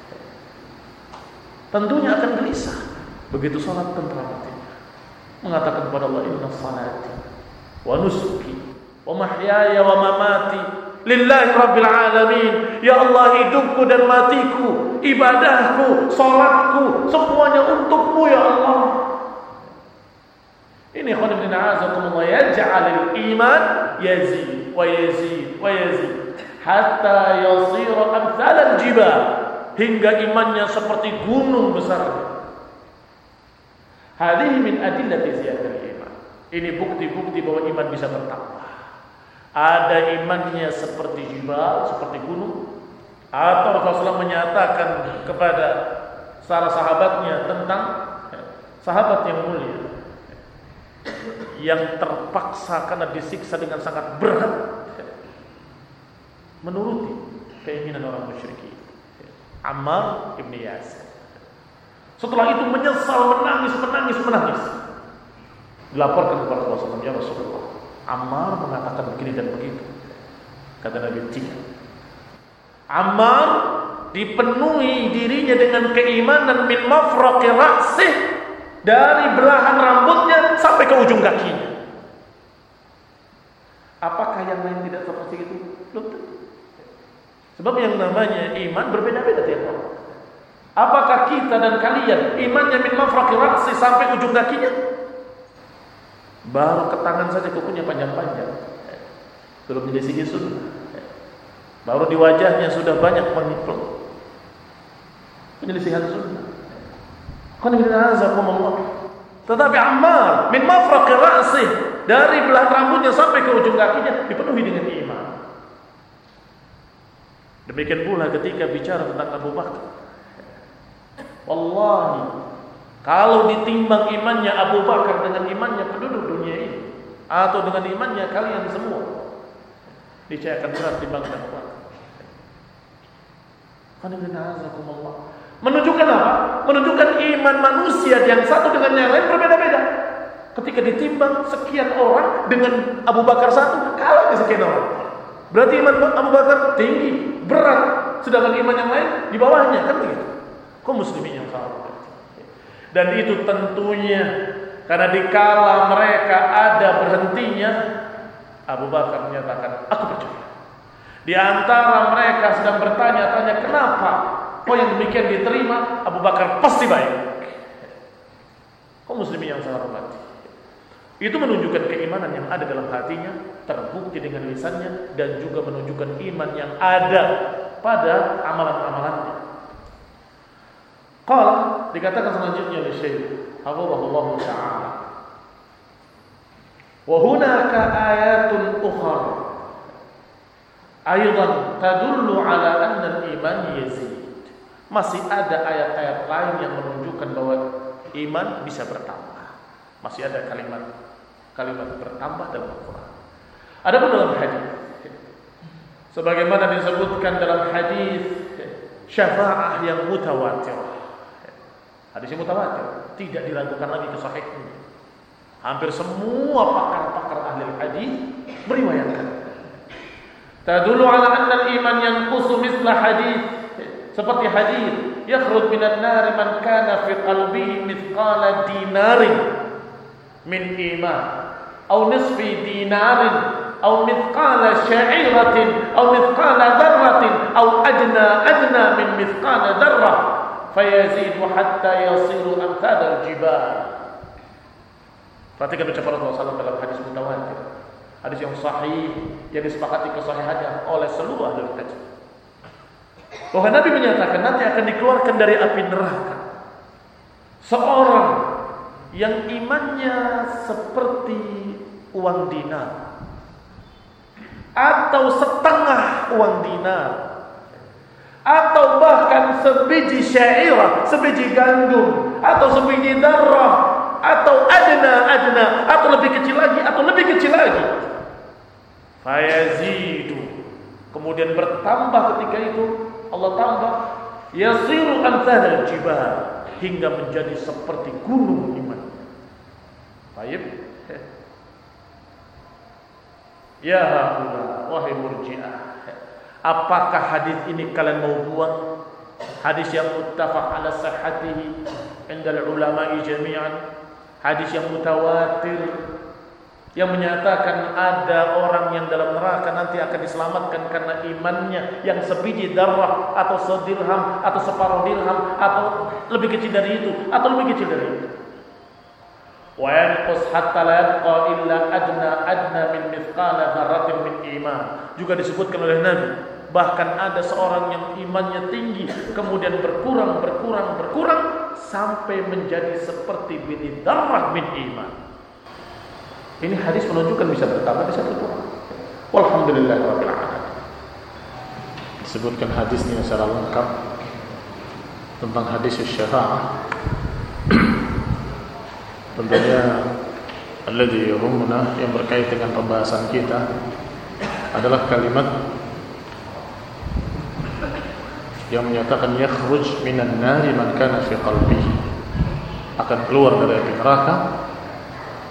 A: Tentunya akan gelisah. Begitu salat tentram hatinya, mengatakan kepada Allah, inna salati wa nusuki wa mahyaya wa mamati lillahi rabbil alamin. Ya Allah, hidupku dan matiku, ibadahku, salatku, semuanya untukmu ya Allah. Ini khonib bin a'azakumullah, yaj'alil iman yazid wa yazid wa yazid hatta yasira amthal al-jibal, hingga imannya seperti gunung besar. Hadhihi min adillati ziyadatil iman. Ini bukti-bukti bahwa iman bisa bertambah. Ada imannya seperti jibal, seperti gunung. Atau Rasulullah menyatakan kepada para sahabatnya tentang sahabat yang mulia yang terpaksa karena disiksa dengan sangat berat menuruti keinginan orang musyrikin, Ammar ibn Yasir. Setelah itu menyesal, menangis, menangis, menangis. Dilaporkan kepada Rasulullah, ya Rasulullah, Ammar mengatakan begini dan begitu. Kata Nabi, tidak. Ammar dipenuhi dirinya dengan keimanan min mafraqi ra'sih, dari belahan rambutnya sampai ke ujung kakinya. Apakah yang lain tidak seperti itu? Belum tentu. Sebab yang namanya iman berbeda-beda tiap orang. Apakah kita dan kalian imannya min mafraqi ra'si sampai ujung kakinya? Baru ke tangan saja kukunya panjang-panjang. Belum jadi sihir sunnah. Baru di wajahnya sudah banyak pengikut. Penyelisihan sunnah. Tetapi Ammar min mafraqi ra'si, dari belahan rambutnya sampai ke ujung kakinya dipenuhi dengan iman. Demikian pula ketika bicara tentang Abu Bakar. Wallahi, kalau ditimbang imannya Abu Bakar dengan imannya penduduk dunia ini, atau dengan imannya kalian semua, niscaya akan berat timbangkan Abu Bakar. Menunjukkan apa? Menunjukkan iman manusia yang satu dengan yang lain berbeda-beda. Ketika ditimbang sekian orang dengan Abu Bakar satu, kalah sekian orang. Berarti iman Abu Bakar tinggi, berat, sedangkan iman yang lain di bawahnya, kan begitu? Kau muslimin yang salah. Dan itu tentunya karena dikala mereka ada berhentinya, Abu Bakar menyatakan, aku percaya. Di antara mereka sedang bertanya-tanya, kenapa kau yang demikian diterima? Abu Bakar pasti baik. Kau muslimin yang sangat hormati. Itu menunjukkan keimanan yang ada dalam hatinya, terbukti dengan lisannya, dan juga menunjukkan iman yang ada pada amalan-amalannya. Qala, dikatakan selanjutnya oleh Syekh hafizahullah ta'ala, wa hunaka ayatun ukhra aidan tadullu ala anna al-iman yazid. Masih ada ayat-ayat lain yang menunjukkan bahwa iman bisa bertambah. Masih ada kalimat kalimat bertambah dalam Al-Quran. Adapun dalam hadis, sebagaimana disebutkan dalam hadis syafaah yang mutawatir, hadis yang mutawatir tidak diragukan lagi kesahihnya. Hampir semua pakar-pakar ahli hadis meriwayatkan. Tadullu ala anna al-iman yanqusu mithla hadis, seperti hadis yakhruj minan nar man kana fi qalbihi mithqala dinarin min iman aw nisfi dinarin aw mithqala sya'iratin aw mithqala dzarratin aw adna adna min mithqala dzarrah fayazidu hatta yasiru amthal al-jibal. Perhatikan ucapan Rasulullah sallallahu alaihi wasallam dalam hadis mutawatir, hadis yang sahih yang disepakati kesahihannya oleh seluruh ahli hadis, bahwa Nabi menyatakan nanti akan dikeluarkan dari api neraka seorang yang imannya seperti uang dinar atau setengah uang dinar atau bahkan sebiji syairah, sebiji gandum atau sebiji darah atau adna adna atau lebih kecil lagi atau lebih kecil lagi. Fayazidu, kemudian bertambah ketika itu Allah tambah, yasiru amthal al-jibal, hingga menjadi seperti gunung iman. Baik. Ya haula wahai murji'ah, apakah hadis ini kalian mau buang? Hadis yang muttafaq ala sihhatihi inda ulama'i jami'an, hadis yang mutawatir yang menyatakan ada orang yang dalam neraka nanti akan diselamatkan karena imannya yang sebiji darah atau sedirham atau separuh dirham atau lebih kecil dari itu atau lebih kecil dari itu. Wa yanqus hatta la yabqa illa adna adna min mithqala dzarratin min iman. Juga disebutkan oleh Nabi, bahkan ada seorang yang imannya tinggi kemudian berkurang berkurang berkurang sampai menjadi seperti biji darah min iman. Ini hadis menunjukkan bisa bertambah, bisa berkurang. Walhamdulillahirabbil alamin. Disebutkan hadisnya secara lengkap tentang hadis syafaah. Tentunya alladhi yahumuna, yang berkait dengan pembahasan kita adalah kalimat yang menyatakan yakhruj minan nari man kana fi qalbihi, akan keluar dari api neraka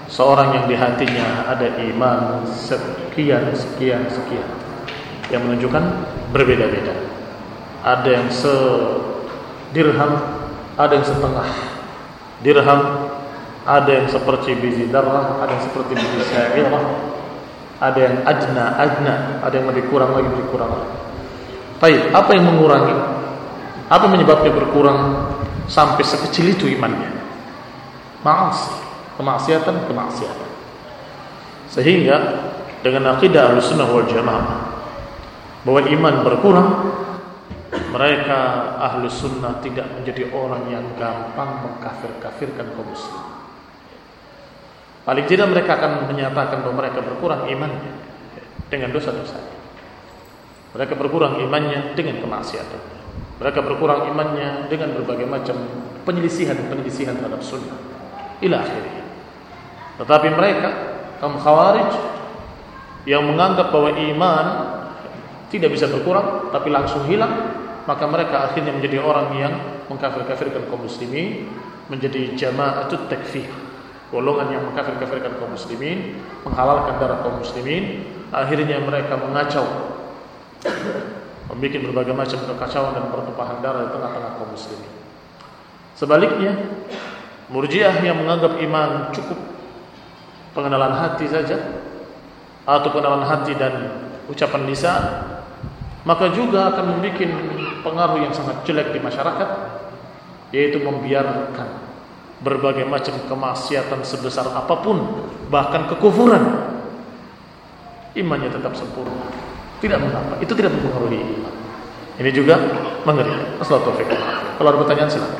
A: seorang yang di hatinya ada iman sekian sekian sekian yang menunjukkan berbeda-beda. Ada yang sedirham, ada yang setengah dirham, ada yang seperti biji darah, ada yang seperti biji sya'irah, ada yang adna adna, ada yang lebih kurang lagi lebih kurang lagi. Baik, apa yang mengurangi? Apa menyebabnya berkurang sampai sekecil itu imannya? Ma'asi, kemaksiatan, kemaksiatan. Sehingga dengan akidah Ahlussunnah wal Jamaah bahwa iman berkurang, mereka Ahlus Sunnah tidak menjadi orang yang gampang mengkafir-kafirkan kaum muslim. Paling tidak mereka akan menyatakan bahwa mereka berkurang imannya dengan dosa-dosa. Mereka berkurang imannya dengan kemaksiatan. Mereka berkurang imannya dengan berbagai macam penyelisihan-penyelisihan terhadap sunnah ila akhirnya. Tetapi mereka kaum Khawarij yang menganggap bahwa iman tidak bisa berkurang tapi langsung hilang, maka mereka akhirnya menjadi orang yang mengkafir-kafirkan kaum muslimin, menjadi jama'atut takfir, golongan yang mengkafir-kafirkan kaum muslimin, menghalalkan darah kaum muslimin. Akhirnya mereka mengacau, membuat berbagai macam kekacauan dan pertumpahan darah di tengah-tengah kaum muslimin. Sebaliknya, Murji'ah yang menganggap iman cukup pengenalan hati saja atau pengenalan hati dan ucapan lisan, maka juga akan membuat pengaruh yang sangat jelek di masyarakat, yaitu membiarkan berbagai macam kemaksiatan sebesar apapun, bahkan kekufuran, imannya tetap sempurna, tidak mengapa, itu tidak mempengaruhi iman. Ini juga mengerikan. Assalamualaikum. Kalau ada pertanyaan silakan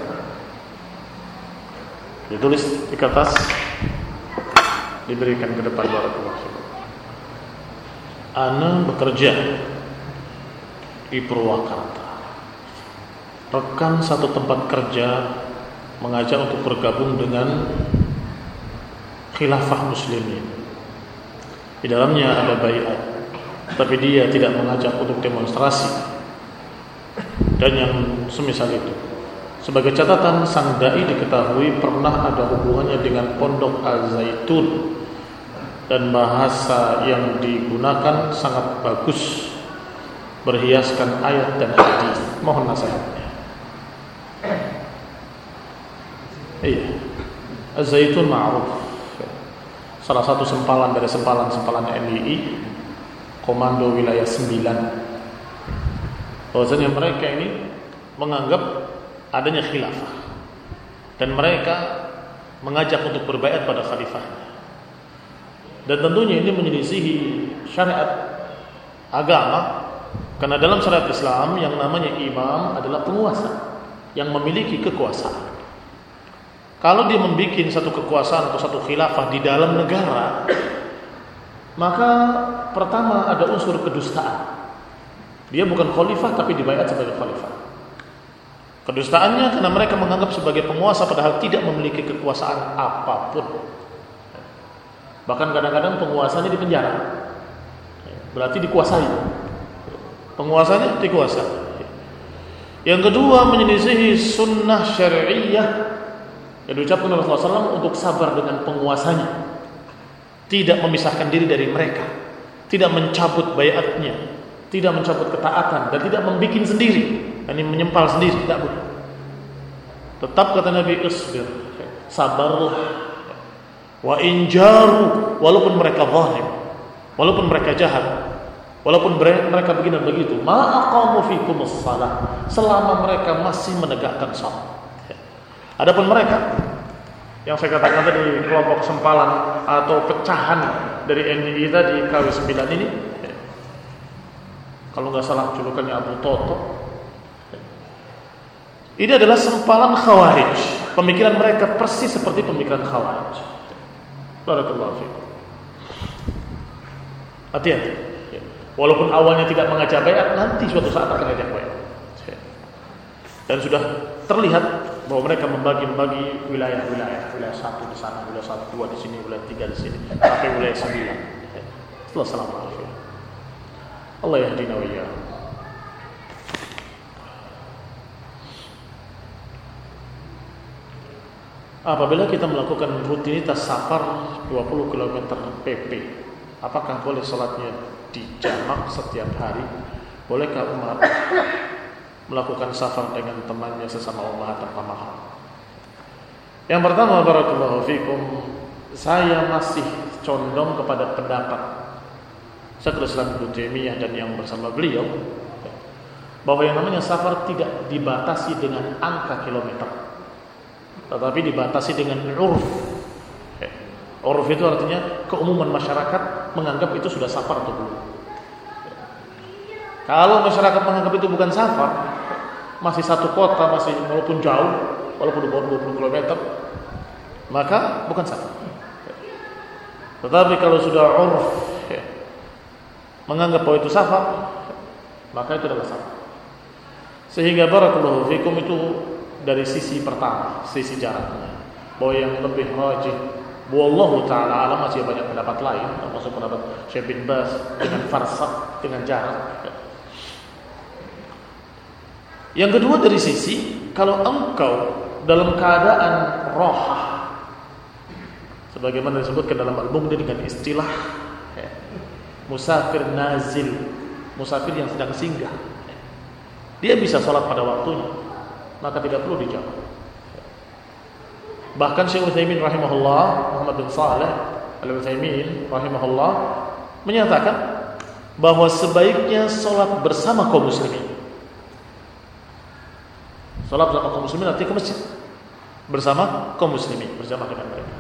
A: ditulis di kertas, diberikan ke depan. Barakallahu fikum. Ana bekerja di Purwakarta. Rekan satu tempat kerja mengajak untuk bergabung dengan khilafah muslimin. Di dalamnya ada baiat, tapi dia tidak mengajak untuk demonstrasi dan yang semisal itu. Sebagai catatan, sang dai diketahui pernah ada hubungannya dengan Pondok Al-Zaitun dan bahasa yang digunakan sangat bagus, berhiaskan ayat dan hadis. Mohon nasihatnya. Iya, Al-Zaitun ma'ruf, salah satu sempalan dari sempalan-sempalan M I I, Komando Wilayah sembilan. Bahwasanya mereka ini menganggap adanya khilafah dan mereka mengajak untuk berbaiat pada khalifahnya. Dan tentunya ini menyelisihi syariat agama, karena dalam syariat Islam yang namanya imam adalah penguasa yang memiliki kekuasaan. Kalau dia membuat satu kekuasaan atau satu khilafah di dalam negara, maka pertama ada unsur kedustaan. Dia bukan khalifah tapi dibaiat sebagai khalifah. Kedustaannya karena mereka menganggap sebagai penguasa padahal tidak memiliki kekuasaan apapun. Bahkan kadang-kadang penguasanya di penjara, berarti dikuasai. Penguasanya dikuasai. Yang kedua, menyelisihi sunnah syari'iyah yang diucapkan oleh Rasulullah shallallahu alaihi wasallam untuk sabar dengan penguasanya, tidak memisahkan diri dari mereka, tidak mencabut baiatnya, tidak mencabut ketaatan, dan tidak membikin sendiri, ini menyempal sendiri, tidak boleh. Tetap kata Nabi, isbir, sabarlah. Wa injaru, walaupun mereka zalim, walaupun mereka jahat, walaupun mereka begini dan begitu, ma aqamu fikumus shalah, selama mereka masih menegakkan salat. Adapun mereka yang saya katakan tadi, kelompok sempalan atau pecahan dari N I I tadi, K W sembilan ini, kalau nggak salah julukannya Abu Toto, ini adalah sempalan Khawarij. Pemikiran mereka persis seperti pemikiran Khawarij. Barakallahu fiikum. Hati-hati. Walaupun awalnya tidak mengajak baiat, nanti suatu saat akan ajak baiat. Dan sudah terlihat bahwa mereka membagi-bagi wilayah-wilayah, wilayah satu di sana, wilayah satu dua di sini, wilayah tiga di sini, sampai wilayah sembilan. Setelah salam alaikum. Allah yahdina wa iyyakum. apabila kita melakukan rutinitas safar dua puluh kilometer P P, apakah boleh sholatnya dijamak setiap hari? Bolehkah umat melakukan safar dengan temannya sesama umat tanpa mahram? Yang pertama, barakallahu fikum, saya masih condong kepada pendapat Syekhul Islam Ibnu Taimiyah dan yang bersama beliau, bahwa yang namanya safar tidak dibatasi dengan angka kilometer, tetapi dibatasi dengan urf. Urf itu artinya keumuman masyarakat menganggap itu sudah safar atau belum. Kalau masyarakat menganggap itu bukan safar, masih satu kota, masih walaupun jauh, walaupun dua puluh kilometer, maka bukan safar. Tetapi kalau sudah urf menganggap bahwa itu safar, maka itu adalah safar. Sehingga barakallahu fikum itu dari sisi pertama, sisi jaraknya, bahwa yang lebih rajih, wallahu ta'ala alam, masih banyak pendapat lain, termasuk pendapat Syekh bin Baz dengan farsakh, dengan jarak. Yang kedua dari sisi, kalau engkau dalam keadaan rohah, sebagaimana disebutkan dalam Al-Mughni dengan istilah musafir nazil, musafir yang sedang singgah, dia bisa sholat pada waktunya, maka tidak perlu dijamak. Bahkan Syekh Utsaimin rahimahullah, Muhammad bin Shalih Al-Utsaimin rahimahullah menyatakan bahwa sebaiknya sholat bersama kaum muslimin. Sholat bersama kaum muslimin artinya ke masjid bersama kaum muslimin, bersama dengan mereka.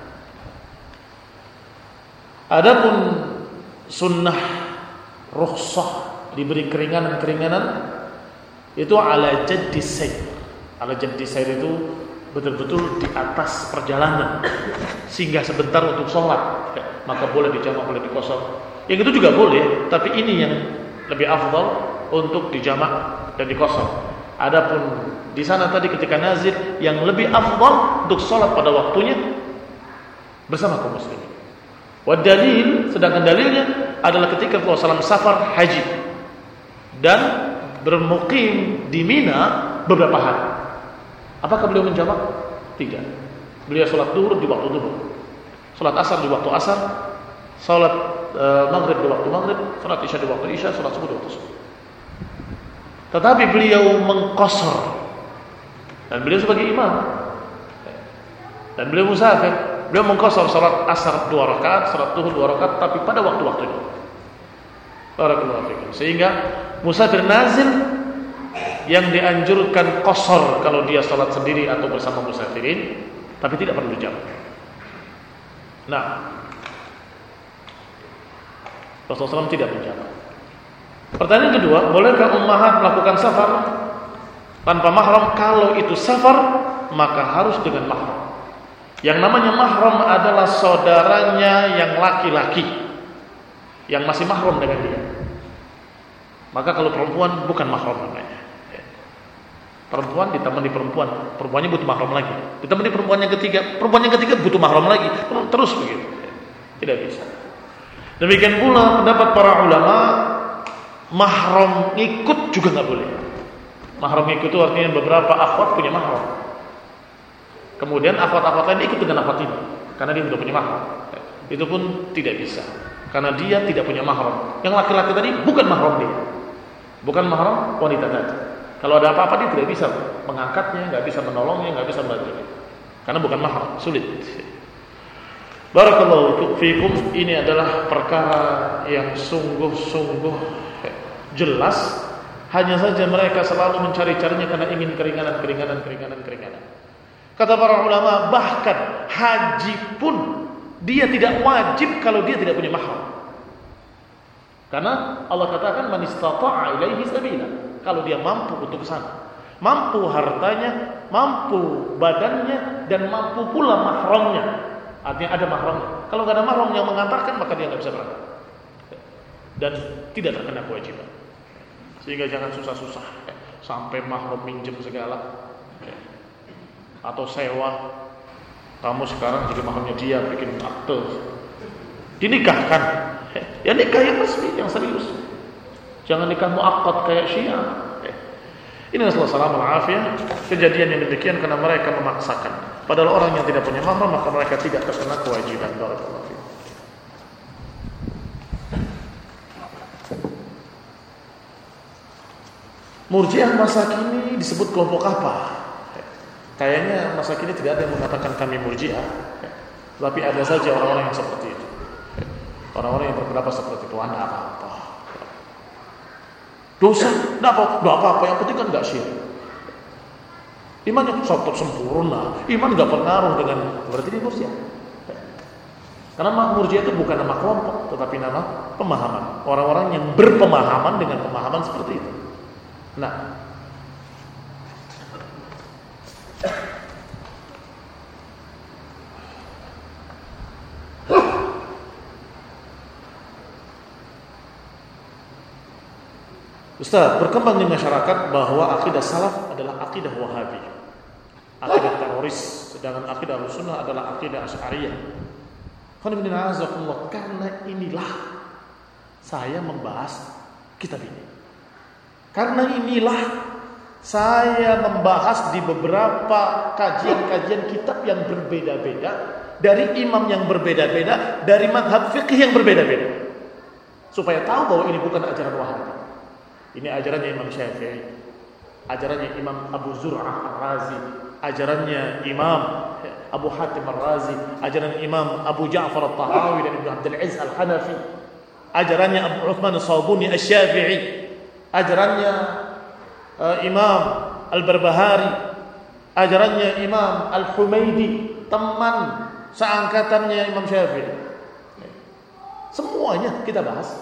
A: Adapun sunnah rukhsah, diberi keringanan-keringanan, itu ala jaddi sayr. Ala jaddi sayr itu betul-betul di atas perjalanan, singgah sebentar untuk sholat, maka boleh dijamak, boleh dikosor. Yang itu juga boleh, tapi ini yang lebih afdal untuk dijamak dan dikosor. Adapun di sana tadi ketika nazil, yang lebih afdal untuk sholat pada waktunya bersama kaum muslimin. Wa dalil, sedangkan dalilnya adalah ketika Rasulullah safar haji dan bermukim di Mina beberapa hari. Apakah beliau menjamak? Tidak. Beliau sholat duhur di waktu duhur, sholat asar di waktu asar, sholat e, maghrib di waktu maghrib, sholat isya di waktu isya, sholat subuh di waktu subuh. Tetapi beliau mengqasar, dan beliau sebagai imam, dan beliau musafir, beliau mengqasar sholat asar dua rakaat, sholat duhur dua rakaat, tapi pada waktu-waktunya. Barakallahu fikum. Sehingga musafir nazil yang dianjurkan qasar kalau dia sholat sendiri atau bersama musafirin, tapi tidak perlu dijamak. Nah, Rasulullah shallallahu alaihi wasallam tidak menjamak. Pertanyaan kedua, bolehkah ummahat melakukan safar tanpa mahram? Kalau itu safar, maka harus dengan mahram. Yang namanya mahram adalah saudaranya yang laki-laki yang masih mahram dengan dia. Maka kalau perempuan bukan mahram namanya. Perempuan ditemani perempuan, perempuannya butuh mahram lagi. Ditemani perempuan yang ketiga, perempuan yang ketiga butuh mahram lagi. Terus begitu. Tidak bisa. Demikian pula pendapat para ulama, mahram ikut juga nggak boleh. Mahram ikut itu artinya beberapa akhwat punya mahram, kemudian akhwat-akhwat lain ikut dengan akhwat ini karena dia sudah punya mahram. Itu pun tidak bisa, karena dia tidak punya mahram. Yang laki-laki tadi bukan mahram dia, bukan mahram wanita tadi. Kalau ada apa-apa dia tidak bisa mengangkatnya, nggak bisa menolongnya, nggak bisa membantunya, karena bukan mahram, sulit. Barakallahu fiikum. Ini adalah perkara yang sungguh-sungguh jelas. Hanya saja mereka selalu mencari-carinya karena ingin keringanan, keringanan, keringanan, keringanan. Kata para ulama, bahkan haji pun dia tidak wajib kalau dia tidak punya mahram. Karena Allah katakan man istata'a ilaihi sabila. Kalau dia mampu untuk ke sana, mampu hartanya, mampu badannya, dan mampu pula mahramnya. Artinya ada mahramnya. Kalau nggak ada mahram yang mengantarkan, maka dia nggak bisa berangkat dan tidak terkena kewajiban. Sehingga jangan susah-susah sampai mahram minjem segala atau sewa. Kamu sekarang jadi mahramnya dia, bikin akte, dinikahkan. Ya nikah yang resmi, yang serius. Jangan nikah muaqqad kayak Syiah. Ini Rasulullah sallallahu alaihi wasallam kejadian yang demikian karena mereka memaksakan. Padahal orang yang tidak punya mahram maka mereka tidak terkena kewajiban. Barakallahu fiik. Murji'ah masa kini disebut kelompok apa? Kayaknya masa kini tidak ada yang mengatakan kami Murji'ah, tapi ada saja orang-orang yang seperti itu. Orang-orang yang berpendapat seperti itu, anda apa-apa. Dosa, tidak apa-apa, yang penting kan nggak syirik. Iman yang tetap sempurna, iman nggak pengaruh dengan berarti dia Murji'ah. Karena Murji'ah itu bukan nama kelompok, tetapi nama pemahaman. Orang-orang yang berpemahaman dengan pemahaman seperti itu. Nah, Ustaz, berkembang di masyarakat bahwa akidah salaf adalah akidah Wahabi, akidah teroris, sedangkan akidah Ahlussunnah adalah akidah Asy'ariyah. Karena inilah saya membahas kitab ini. Karena inilah saya membahas di beberapa kajian-kajian kitab yang berbeda-beda, dari imam yang berbeda-beda, dari madhab fikih yang berbeda-beda, supaya tahu bahwa ini bukan ajaran Wahabi. Ini ajarannya Imam Syafi'i, ajarannya Imam Abu Zur'ah Ar-Razi, ajarannya Imam Abu Hatim Ar-Razi, ajaran Imam Abu Ja'far At-Tahawi dan Ibnu Abdul Aziz Al-Hanafi, ajarannya Abu Uthman As-Sabuni Asy-Syafi'i, ajarannya uh, Imam Al-Barbahari, ajarannya Imam Al-Humaidi, teman seangkatannya Imam Syafi'i. Semuanya kita bahas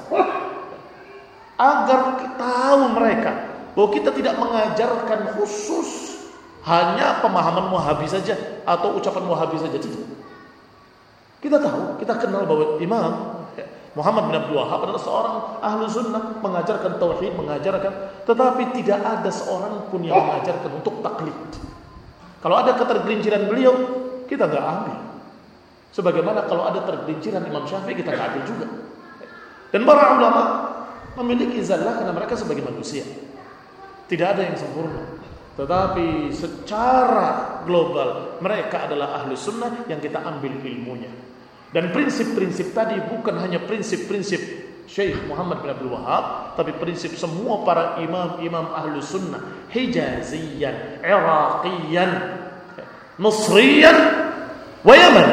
A: agar kita tahu mereka bahwa kita tidak mengajarkan khusus hanya pemahaman Wahabi saja atau ucapan Wahabi saja. Kita tahu, kita kenal bahwa Imam Muhammad bin Abdul Wahhab adalah seorang ahlu sunnah, mengajarkan tauhid, mengajarkan, tetapi tidak ada seorang pun yang mengajarkan untuk taklid. Kalau ada ketergelinciran beliau, kita nggak ambil. Sebagaimana kalau ada tergelinciran Imam Syafi'i, kita nggak ambil juga. Dan para ulama memiliki zallah karena mereka sebagai manusia, tidak ada yang sempurna. Tetapi secara global mereka adalah ahlu sunnah yang kita ambil ilmunya. Dan prinsip-prinsip tadi bukan hanya prinsip-prinsip Syekh Muhammad bin Abdul Wahhab, tapi prinsip semua para imam-imam ahlu sunnah, Hijaziyan, Iraqiyan, Misriyan, wa Yaman,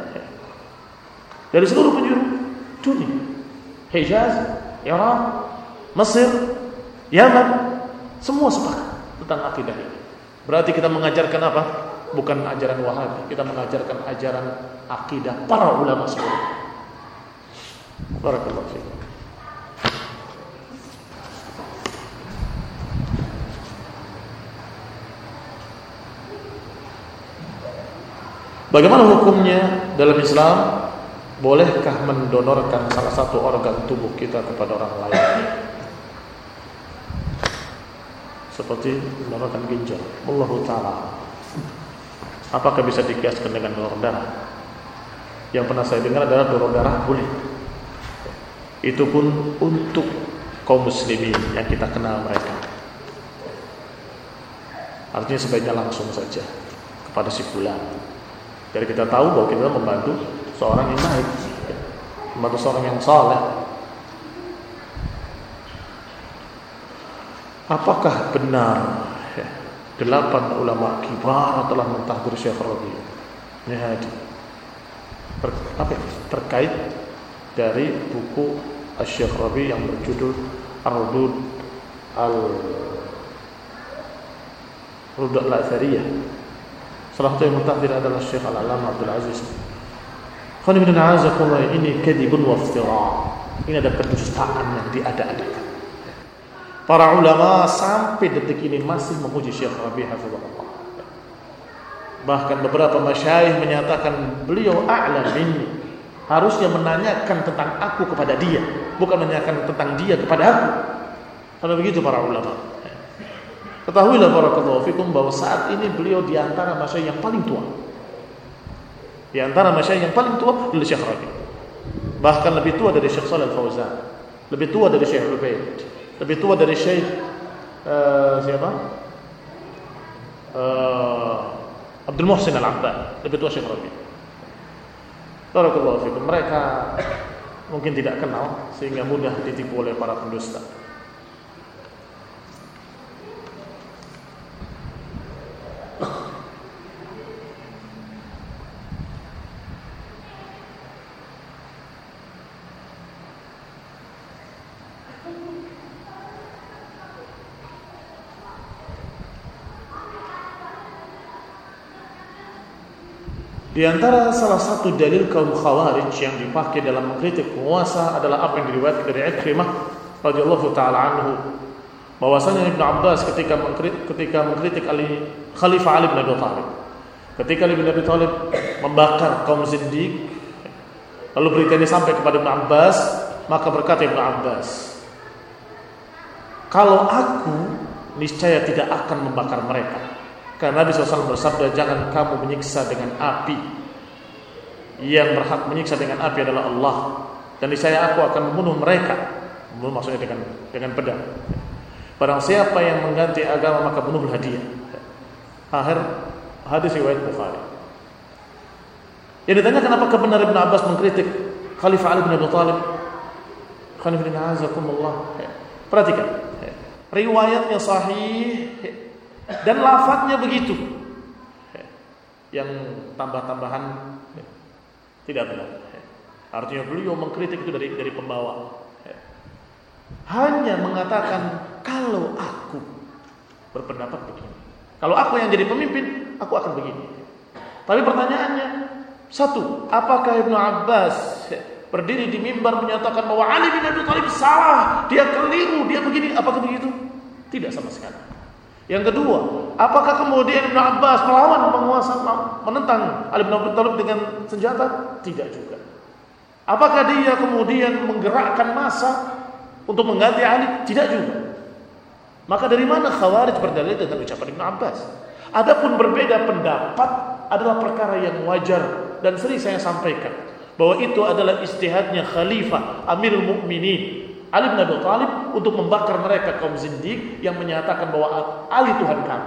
A: dari seluruh penjuru dunia. Hijaz, Iraq, Mesir, Yaman, semua sepakat tentang akidah ini. Berarti kita mengajarkan apa? Bukan ajaran Wahabi, kita mengajarkan ajaran akidah para ulama semua. Barakallahu fiik. Bagaimana hukumnya dalam Islam? Bolehkah mendonorkan salah satu organ tubuh kita kepada orang lain? Seperti mendonorkan ginjal. Wallahu ta'ala. Apakah bisa dikiaskan dengan donor darah? Yang pernah saya dengar adalah donor darah boleh. Itu pun untuk kaum muslimin yang kita kenal mereka. Artinya sebaiknya langsung saja kepada si fulan. Jadi kita tahu bahwa kita membantu seorang yang baik, membantu seorang yang saleh. Apakah benar ya, delapan ulama kibar telah mentahdir Syekh Rabi' ini hadi Ter, apa ya, terkait dari buku Syekh Rabi' yang berjudul Ar-Rudud Al-Rudud Al-Athariyah. Salah satu yang mentahdir adalah Syekh Al-Alam Abdul Aziz. Ini kadhibun wa iftira'. Ini ada kedustaan yang diada-adakan. Para ulama sampai detik ini masih memuji Syekh Rabi' hafizahullah. Bahkan beberapa masyayikh menyatakan beliau a'lam minni. Harusnya menanyakan tentang aku kepada dia, bukan menanyakan tentang dia kepada aku. Karena begitu para ulama. Ketahuilah barakallahu fikum bahwa saat ini beliau di antara masyayikh yang paling tua. Di antara masyayikh yang paling tua adalah Syekh Rabi'. Bahkan lebih tua dari Syekh Shalih Al-Fauzan, lebih tua dari Syekh Ubaid, lebih tua dari Syekh uh, siapa? Uh, Abdul Muhsin Al-Abbad, lebih tua Syekh Rabi'. Barakallahu fikum. Mereka mungkin tidak kenal sehingga mudah ditipu oleh para pendusta. Di antara salah satu dalil kaum Khawarij yang dipakai dalam mengkritik penguasa adalah apa yang diriwayatkan dari Ikrimah radhiyallahu taala anhu, bahwasanya Ibnu Abbas ketika mengkritik ketika mengkritik Ali Khalifah Ali bin Abi Thalib, ketika Ali bin Abi Thalib membakar kaum zindiq, lalu berita ini sampai kepada Ibnu Abbas, maka berkata Ibnu Abbas, "Kalau aku niscaya tidak akan membakar mereka." Karena Nabi shallallahu alaihi wasallam bersabda, jangan kamu menyiksa dengan api. Yang berhak menyiksa dengan api adalah Allah. Dan niscaya aku akan membunuh mereka. Membunuh maksudnya dengan dengan pedang. Barang siapa yang mengganti agama maka bunuhlah dia. Akhir hadis riwayat Bukhari. Yang ditanya kenapa kebenar Ibnu Abbas mengkritik Khalifah Ali bin Abi Thalib. Khalifah azakumullah. Perhatikan. Riwayatnya sahih. Dan lafadznya begitu. Yang tambah-tambahan tidak benar. Artinya beliau mengkritik itu dari dari pembawa. Hanya mengatakan kalau aku berpendapat begini, kalau aku yang jadi pemimpin, aku akan begini. Tapi pertanyaannya satu, apakah Ibnu Abbas berdiri di mimbar menyatakan bahwa Ali bin Abi Thalib salah, dia keliru, dia begini? Apakah begitu? Tidak sama sekali. Yang kedua, apakah kemudian Ibnu Abbas melawan penguasa, menentang Ali bin Abi Thalib dengan senjata? Tidak juga. Apakah dia kemudian menggerakkan massa untuk mengganti Ali? Tidak juga. Maka dari mana Khawarij berdalil dengan ucapan Ibnu Abbas? Adapun berbeda pendapat adalah perkara yang wajar dan sering saya sampaikan bahwa itu adalah ijtihadnya Khalifah Amirul Mukminin Ali bin Abi Thalib untuk membakar mereka kaum zindiq yang menyatakan bahwa Ali Tuhan kami.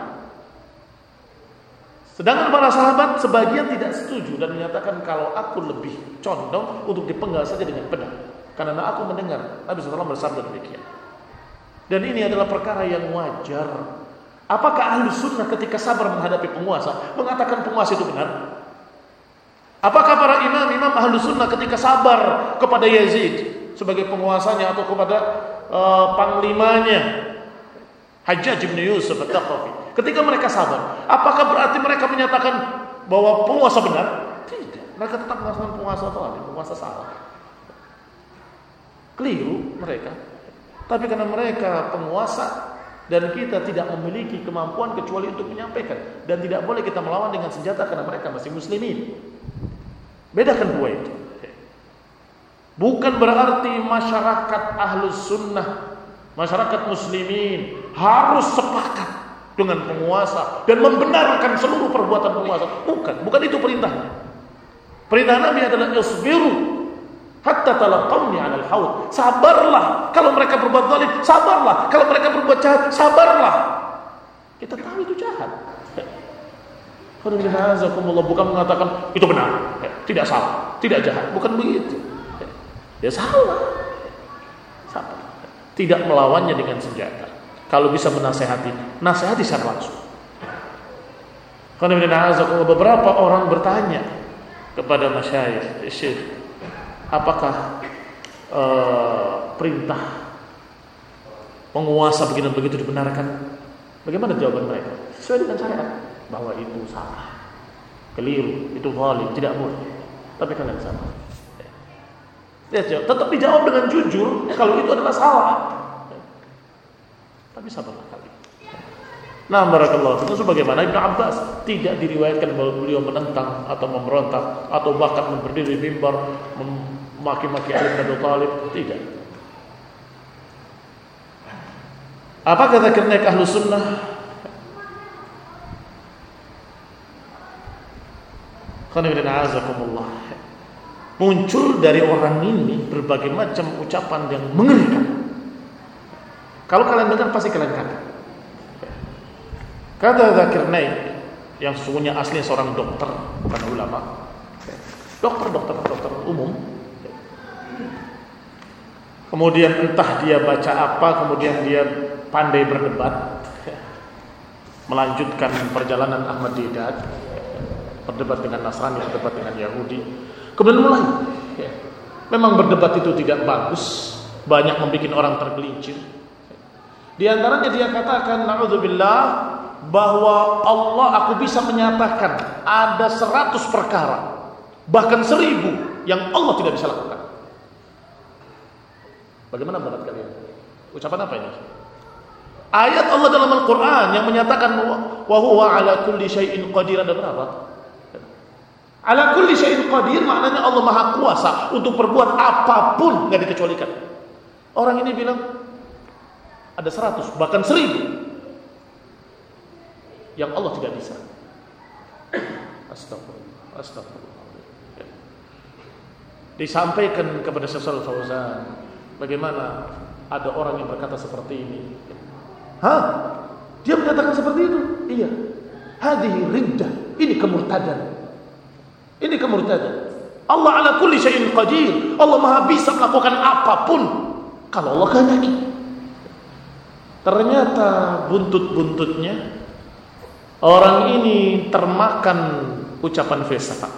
A: Sedangkan para sahabat sebagian tidak setuju dan menyatakan kalau aku lebih condong untuk dipenggal saja dengan pedang, karena aku mendengar Nabi shallallahu alaihi wasallam bersabda demikian. Dan ini adalah perkara yang wajar. Apakah ahlu sunnah ketika sabar menghadapi penguasa mengatakan penguasa itu benar? Apakah para imam-imam ahlu sunnah ketika sabar kepada Yazid sebagai penguasanya atau kepada uh, panglimanya Hajjaj bin Yusuf At-Thaqafi, ketika mereka sabar, apakah berarti mereka menyatakan bahwa penguasa benar? Tidak. Mereka tetap mengatakan penguasa zalim, penguasa salah. Keliru mereka. Tapi karena mereka penguasa dan kita tidak memiliki kemampuan kecuali untuk menyampaikan, dan tidak boleh kita melawan dengan senjata karena mereka masih muslimin. Bedakan dua itu. Bukan berarti masyarakat ahlus sunnah, masyarakat muslimin harus sepakat dengan penguasa dan membenarkan seluruh perbuatan penguasa. Bukan, bukan itu perintahnya. Perintah Nabi adalah isbiru hatta talaqawni 'alal haud. Sabarlah kalau mereka berbuat zalim, sabarlah kalau mereka berbuat jahat, sabarlah. Kita tahu itu jahat. Bukan mengatakan itu benar, tidak salah, tidak jahat, bukan begitu. Ya salah. Sabar. Tidak melawannya dengan senjata. Kalau bisa menasehati, nasihati secara langsung. Karena beberapa orang bertanya kepada masyayikh, Syekh, apakah uh, perintah penguasa begini begitu dibenarkan? Bagaimana jawaban mereka? Sesuai dengan syariat, bahwa itu salah, keliru, itu zalim, tidak boleh. Tapi kalian sabar. Ya, tetap dijawab dengan jujur kalau itu adalah salah. Tapi sabarlah kali. Nah, barakallahu fikum, sebagaimana Ibnu Abbas tidak diriwayatkan bahwa beliau menentang atau memberontak atau bahkan berdiri di mimbar memaki-maki Ali bin Abi Thalib, tidak. Apa kata kernek ahlu sunnah? Qanibina azakumullah. Muncul dari orang ini berbagai macam ucapan yang mengerikan. Kalau kalian dengar pasti kalian kaget. Kata Dzakir Naik, yang sesungguhnya aslinya seorang dokter, bukan ulama. Dokter, dokter, dokter umum. Kemudian entah dia baca apa, kemudian dia pandai berdebat, melanjutkan perjalanan Ahmad Didat, berdebat dengan Nasrani, berdebat dengan Yahudi. Kemudian mulai, memang berdebat itu tidak bagus, banyak membuat orang tergelincir. Di antaranya dia katakan, na'udzubillah, bahwa Allah, aku bisa menyatakan ada seratus perkara, bahkan seribu yang Allah tidak bisa lakukan. Bagaimana pendapat kalian? Ucapan apa ini? Ayat Allah dalam Al-Quran yang menyatakan wa huwa ala kulli syai'in qadir ada berapa? Ala kulli syai'in qadir maknanya Allah Maha Kuasa untuk berbuat apapun, enggak dikecualikan. Orang ini bilang ada seratus, bahkan seribu yang Allah tidak bisa. Astagfirullah, astagfirullah. Disampaikan kepada Syekh Shalih Fauzan, bagaimana ada orang yang berkata seperti ini? Hah? Dia menyatakan seperti itu? Iya. Hadhihi riddah, ini kemurtadan. Ini kemurtadan. Allah ala kulli syai'in qadir. Allah Maha bisa melakukan apapun kalau Allah kehendaki. Ternyata buntut-buntutnya orang ini termakan ucapan filsafat.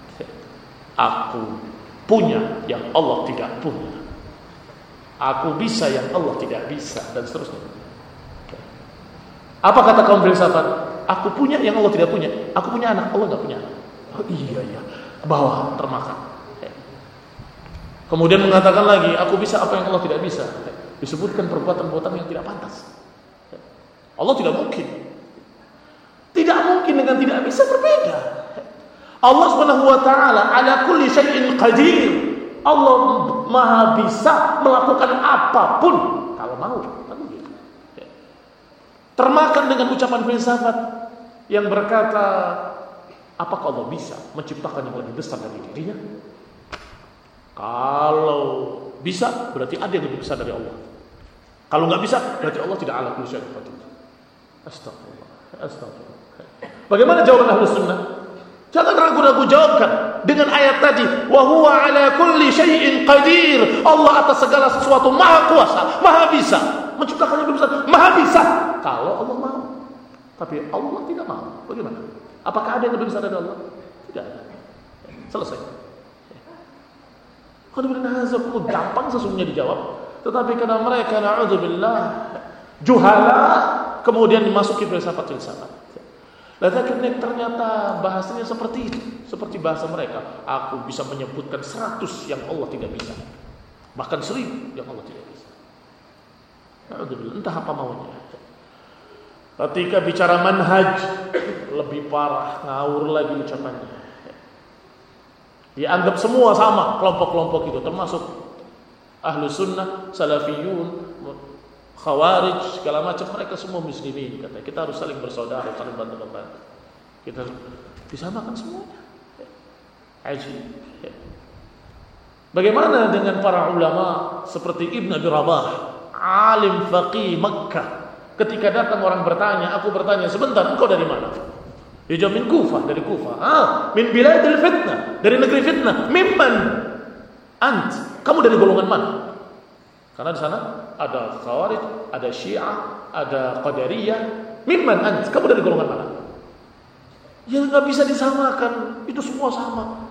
A: Aku punya yang Allah tidak punya. Aku bisa yang Allah tidak bisa, dan seterusnya. Apa kata kaum filsafat? Aku punya yang Allah tidak punya. Aku punya anak, Allah tidak punya anak. Oh iya iya, bawah termakan. Kemudian mengatakan lagi, aku bisa apa yang Allah tidak bisa. Disebutkan perbuatan-perbuatan yang tidak pantas. Allah tidak mungkin. Tidak mungkin dengan tidak bisa berbeda. Allah Subhanahu wa taala ala kulli syai'in qadir. Allah Maha bisa melakukan apapun kalau mau. Termakan dengan ucapan filsafat yang berkata, apakah Allah bisa menciptakan yang lebih besar dari dirinya? Kalau bisa, berarti ada yang lebih besar dari Allah. Kalau nggak bisa, berarti Allah tidak ala kulli syai'in qadir. Astagfirullah, astagfirullah. Bagaimana jawaban Ahlus Sunnah? Jangan ragu-ragu, jawabkan dengan ayat tadi, wa huwa ala kulli syai'in qadir. Allah atas segala sesuatu Maha Kuasa, Maha bisa menciptakan yang lebih besar, Maha bisa kalau Allah mau. Tapi Allah tidak mau. Bagaimana? Apakah ada yang lebih besar dari Allah? Tidak ada. Selesai. Kalau gampang sesungguhnya dijawab, tetapi karena mereka na'udzubillah juhala, kemudian dimasuki filsafat-filsafat. Lalu ternyata bahasanya seperti itu, seperti bahasa mereka. Aku bisa menyebutkan seratus yang Allah tidak bisa, bahkan seribu yang Allah tidak bisa. Entah apa maunya. Ketika bicara manhaj, lebih parah, ngawur lagi ucapannya. Dianggap semua sama, kelompok-kelompok itu, termasuk Ahlus Sunnah, Salafiyun, Khawarij, segala macam, mereka semua muslimin. Kata kita harus saling bersaudara, saling bantu-bantu. Kita disamakan semuanya. Ajib. Bagaimana dengan para ulama seperti Ibn Abi Rabah, alim faqih Makkah? Ketika datang orang bertanya, aku bertanya, sebentar, engkau dari mana? Dia jawab, min Kufah, dari Kufah. Ah, min biladil fitnah, dari negeri fitnah. Mimman ant, kamu dari golongan mana? Karena di sana ada Khawarij, ada Syiah, ada Qadariyah. Mimman ant, kamu dari golongan mana? Ya nggak bisa disamakan, itu semua sama.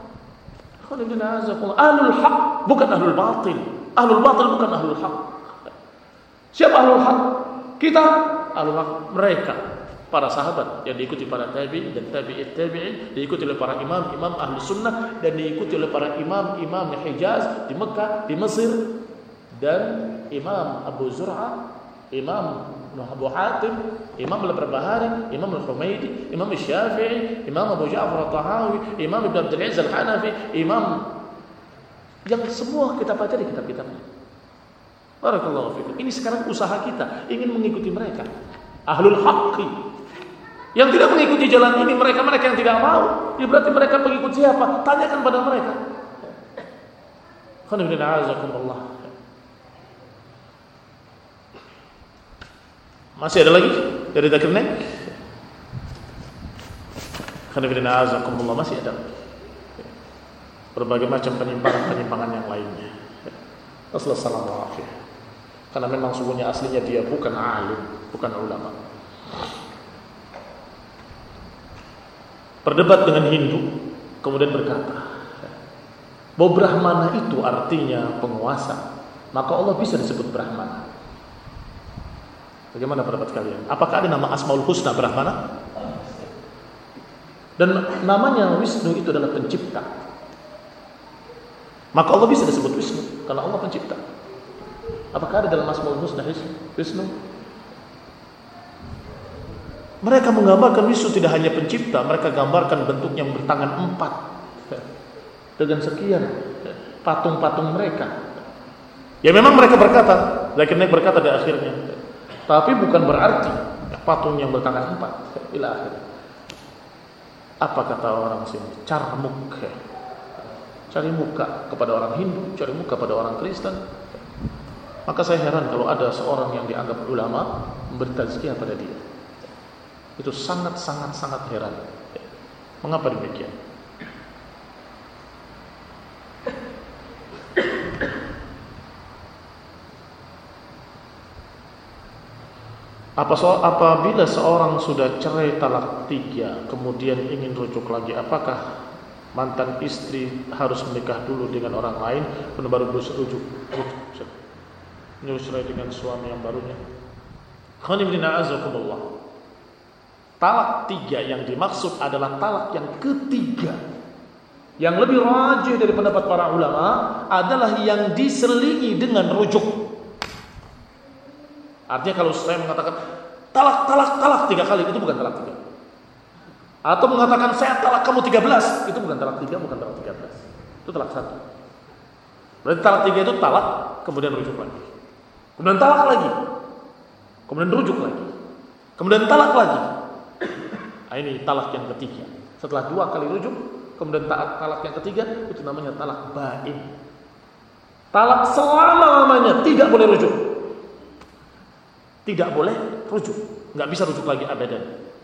A: Ahlul haq bukan ahlul batil, ahlul batil bukan ahlul haq. Siapa ahlul haq? Kita ahlul haq, mereka para sahabat yang diikuti para tabi'in dan tabi'it tabi'in, diikuti oleh para imam-imam ahli sunnah, dan diikuti oleh para imam-imam Hijaz di Mekah, di Mesir, dan Imam Abu Zur'ah, Imam Abu Hatim, Imam Al-Barbahari, Imam Al-Humaydi, Imam Syafi'i, Imam Abu Ja'far Al-Tahawi, Imam Ibn Abdul Aziz Al-Hanafi, Imam yang semua kita baca di kitab-kitabnya. Barakallahu fikum. Ini sekarang usaha kita ingin mengikuti mereka, ahlul haqqi. Yang tidak mengikuti jalan ini, mereka-mereka yang tidak mau, ya berarti mereka pengikut siapa? Tanyakan pada mereka. Alhamdulillah. Masih ada lagi dari Dzakir Naik? Karena azakumullah masih ada berbagai macam penyimpangan-penyimpangan yang lainnya. Assalamualaikum. Karena memang sungguhnya aslinya dia bukan alim, bukan ulama. Berdebat dengan Hindu, kemudian berkata, bahwa Brahmana itu artinya penguasa, maka Allah bisa disebut Brahmana. Bagaimana pendapat kalian? Apakah ada nama Asmaul Husna Brahmana? Dan namanya Wisnu itu adalah pencipta. Maka Allah bisa disebut Wisnu karena Allah pencipta. Apakah ada dalam Asmaul Husna Wisnu? Mereka menggambarkan Wisnu tidak hanya pencipta, mereka gambarkan bentuknya yang bertangan empat dengan sekian patung-patung mereka. Ya memang mereka berkata, Zakir Naik berkata di akhirnya, tapi bukan berarti patung yang bertangan empat. Ila akhir. Apa kata orang sini? Carmuk. Cari muka kepada orang Hindu, cari muka pada orang Kristen. Maka saya heran kalau ada seorang yang dianggap ulama memberi tazkiyah pada dia. Itu sangat-sangat-sangat heran. Mengapa demikian? Apa so, apabila seorang sudah cerai talak tiga, kemudian ingin rujuk lagi, apakah mantan istri harus menikah dulu dengan orang lain, kemudian baru rujuk, menyusul dengan suami yang barunya? Talak tiga yang dimaksud adalah talak yang ketiga. Yang lebih rajih dari pendapat para ulama adalah yang diselingi dengan rujuk. Artinya kalau saya mengatakan talak, talak, talak tiga kali, itu bukan talak tiga. Atau mengatakan saya talak kamu tiga belas, itu bukan talak tiga, bukan talak tiga belas. Itu talak satu. Berarti talak tiga itu talak, kemudian rujuk lagi. Kemudian talak lagi. Kemudian rujuk lagi. Kemudian talak lagi. Nah, ini talak yang ketiga. Setelah dua kali rujuk, kemudian talak yang ketiga, itu namanya talak bain. Talak selama-lamanya tidak boleh rujuk. Tidak boleh rujuk, nggak bisa rujuk lagi abadan.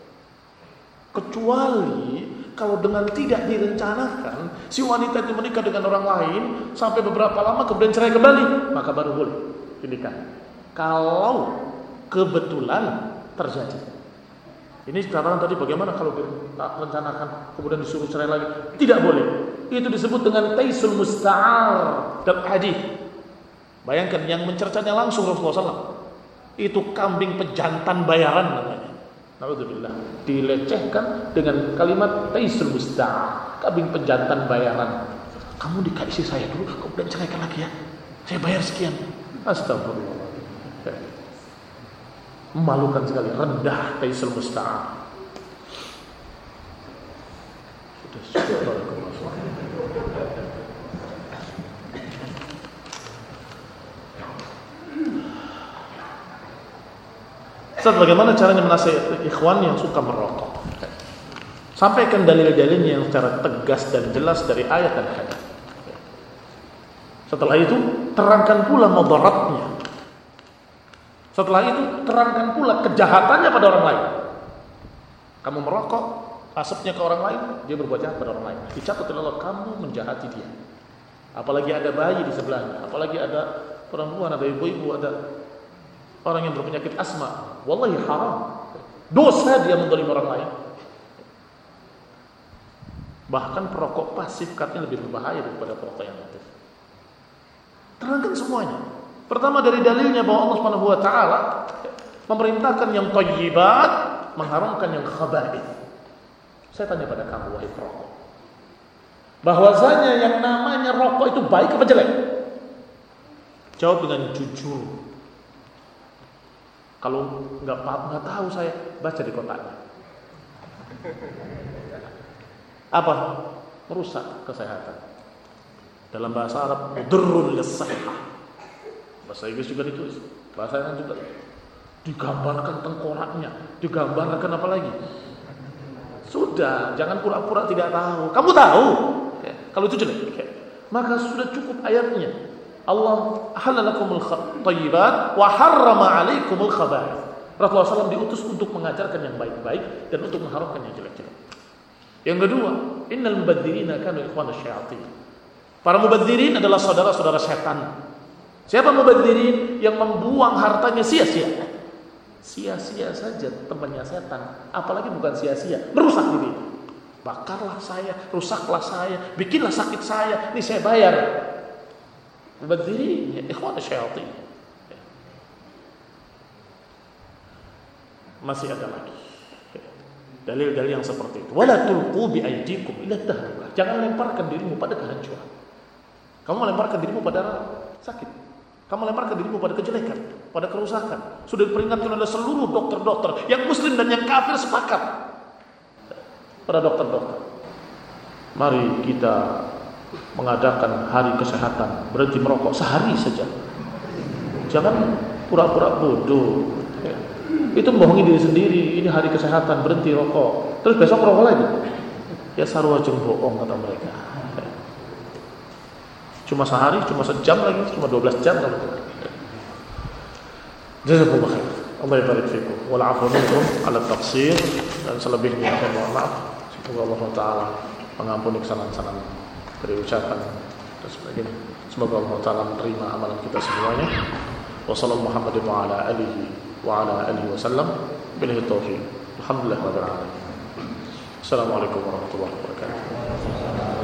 A: Kecuali kalau dengan tidak direncanakan, si wanita itu menikah dengan orang lain sampai beberapa lama kemudian cerai kembali, maka baru boleh dinikah. Kalau kebetulan terjadi. Ini sekarang tadi bagaimana kalau direncanakan kemudian disuruh cerai lagi? Tidak boleh. Itu disebut dengan taisul musta'ar dalam hadis. Bayangkan yang mencercanya langsung Rasulullah sallallahu alaihi wasallam. Itu kambing pejantan bayaran namanya. Naudzubillah. Dilecehkan dengan kalimat taisul musta'ar, kambing pejantan bayaran. Kamu dikasih saya dulu, kemudian ceraikan lagi ya. Saya bayar sekian. Astagfirullah. Memalukan sekali, rendah taisul musta'ar. Sudah sudah. Ustaz, bagaimana caranya menasihati ikhwan yang suka merokok? Sampaikan dalil-dalilnya yang secara tegas dan jelas dari ayat dan hadis. Setelah itu, terangkan pula mudaratnya. Setelah itu, terangkan pula kejahatannya pada orang lain. Kamu merokok, asapnya ke orang lain, dia berbuat jahat pada orang lain. Dicatat oleh Allah, kamu menjahati dia. Apalagi ada bayi di sebelahnya, apalagi ada perempuan, ada ibu-ibu, ada orang yang berpenyakit asma. Wallahi haram. Dosa dia mendolimi orang lain. Bahkan perokok pasif katanya lebih berbahaya daripada perokok yang aktif. Terangkan semuanya. Pertama dari dalilnya bahwa Allah Subhanahu wa taala memerintahkan yang thayyibat, mengharamkan yang khaba'ith. Saya tanya pada kamu wahai perokok, bahwasanya yang namanya rokok itu baik apa jelek? Jawab dengan jujur. Kalau nggak nggak tahu saya baca di kotaknya. Apa? Merusak kesehatan. Dalam bahasa Arab, mudurrun lis-shihah. Bahasa Inggris juga ditulis. Bahasa Arab juga digambarkan tengkoraknya, digambarkan apa lagi? Sudah, jangan pura-pura tidak tahu. Kamu tahu. Oke. Kalau itu jelek, oke. Maka sudah cukup ayatnya. Allah halalakumul thayyibat wa harrama alaikumul khaba'ith. Rasulullah shallallahu alaihi wasallam diutus untuk mengajarkan yang baik-baik dan untuk mengharamkan yang jelek-jelek. Yang kedua, innal mubadzirina kanu ikhwana syayatin. Para mubadzirin adalah saudara-saudara setan. Siapa mubadzirin? Yang membuang hartanya sia-sia. Sia-sia saja temannya setan, apalagi bukan sia-sia, merusak diri. Bakarlah saya, rusaklah saya, bikinlah sakit saya, ini saya bayar. Mubadzirin, ikhwana syayatin. Masih ada lagi dalil-dalil yang seperti itu. Wala tulqu bi aydikum ila tahlukah. Jangan lemparkan dirimu pada kehancuran. Kamu melemparkan dirimu pada sakit. Kamu lemparkan dirimu pada kejelekan, pada kerusakan. Sudah diperingatkan oleh seluruh dokter-dokter, yang muslim dan yang kafir sepakat. Pada dokter-dokter, mari kita mengadakan hari kesehatan, berhenti merokok sehari saja. Jangan pura-pura bodoh. Itu membohongi diri sendiri. Ini hari kesehatan, berhenti rokok, terus besok rokok lagi. Ya sarwa jeung bohong kata mereka. Cuma sehari, cuma sejam lagi, cuma dua belas jam kalau tidak. Jazakumullah khair. Allah barik fikum. Wal 'afwu minkum 'ala taqsir, dan selebihnya saya mohon maaf. Semoga Allah Taala mengampuni kesalahan-kesalahan dari ucapan dan sebagainya. Semoga Allah Taala menerima amalan kita semuanya. Wassallallahu Muhammadin wa ala alihi wa ala alihi wasallam. Billahi taufiq. Alhamdulillah rabbil alamin. Assalamualaikum warahmatullahi wabarakatuh.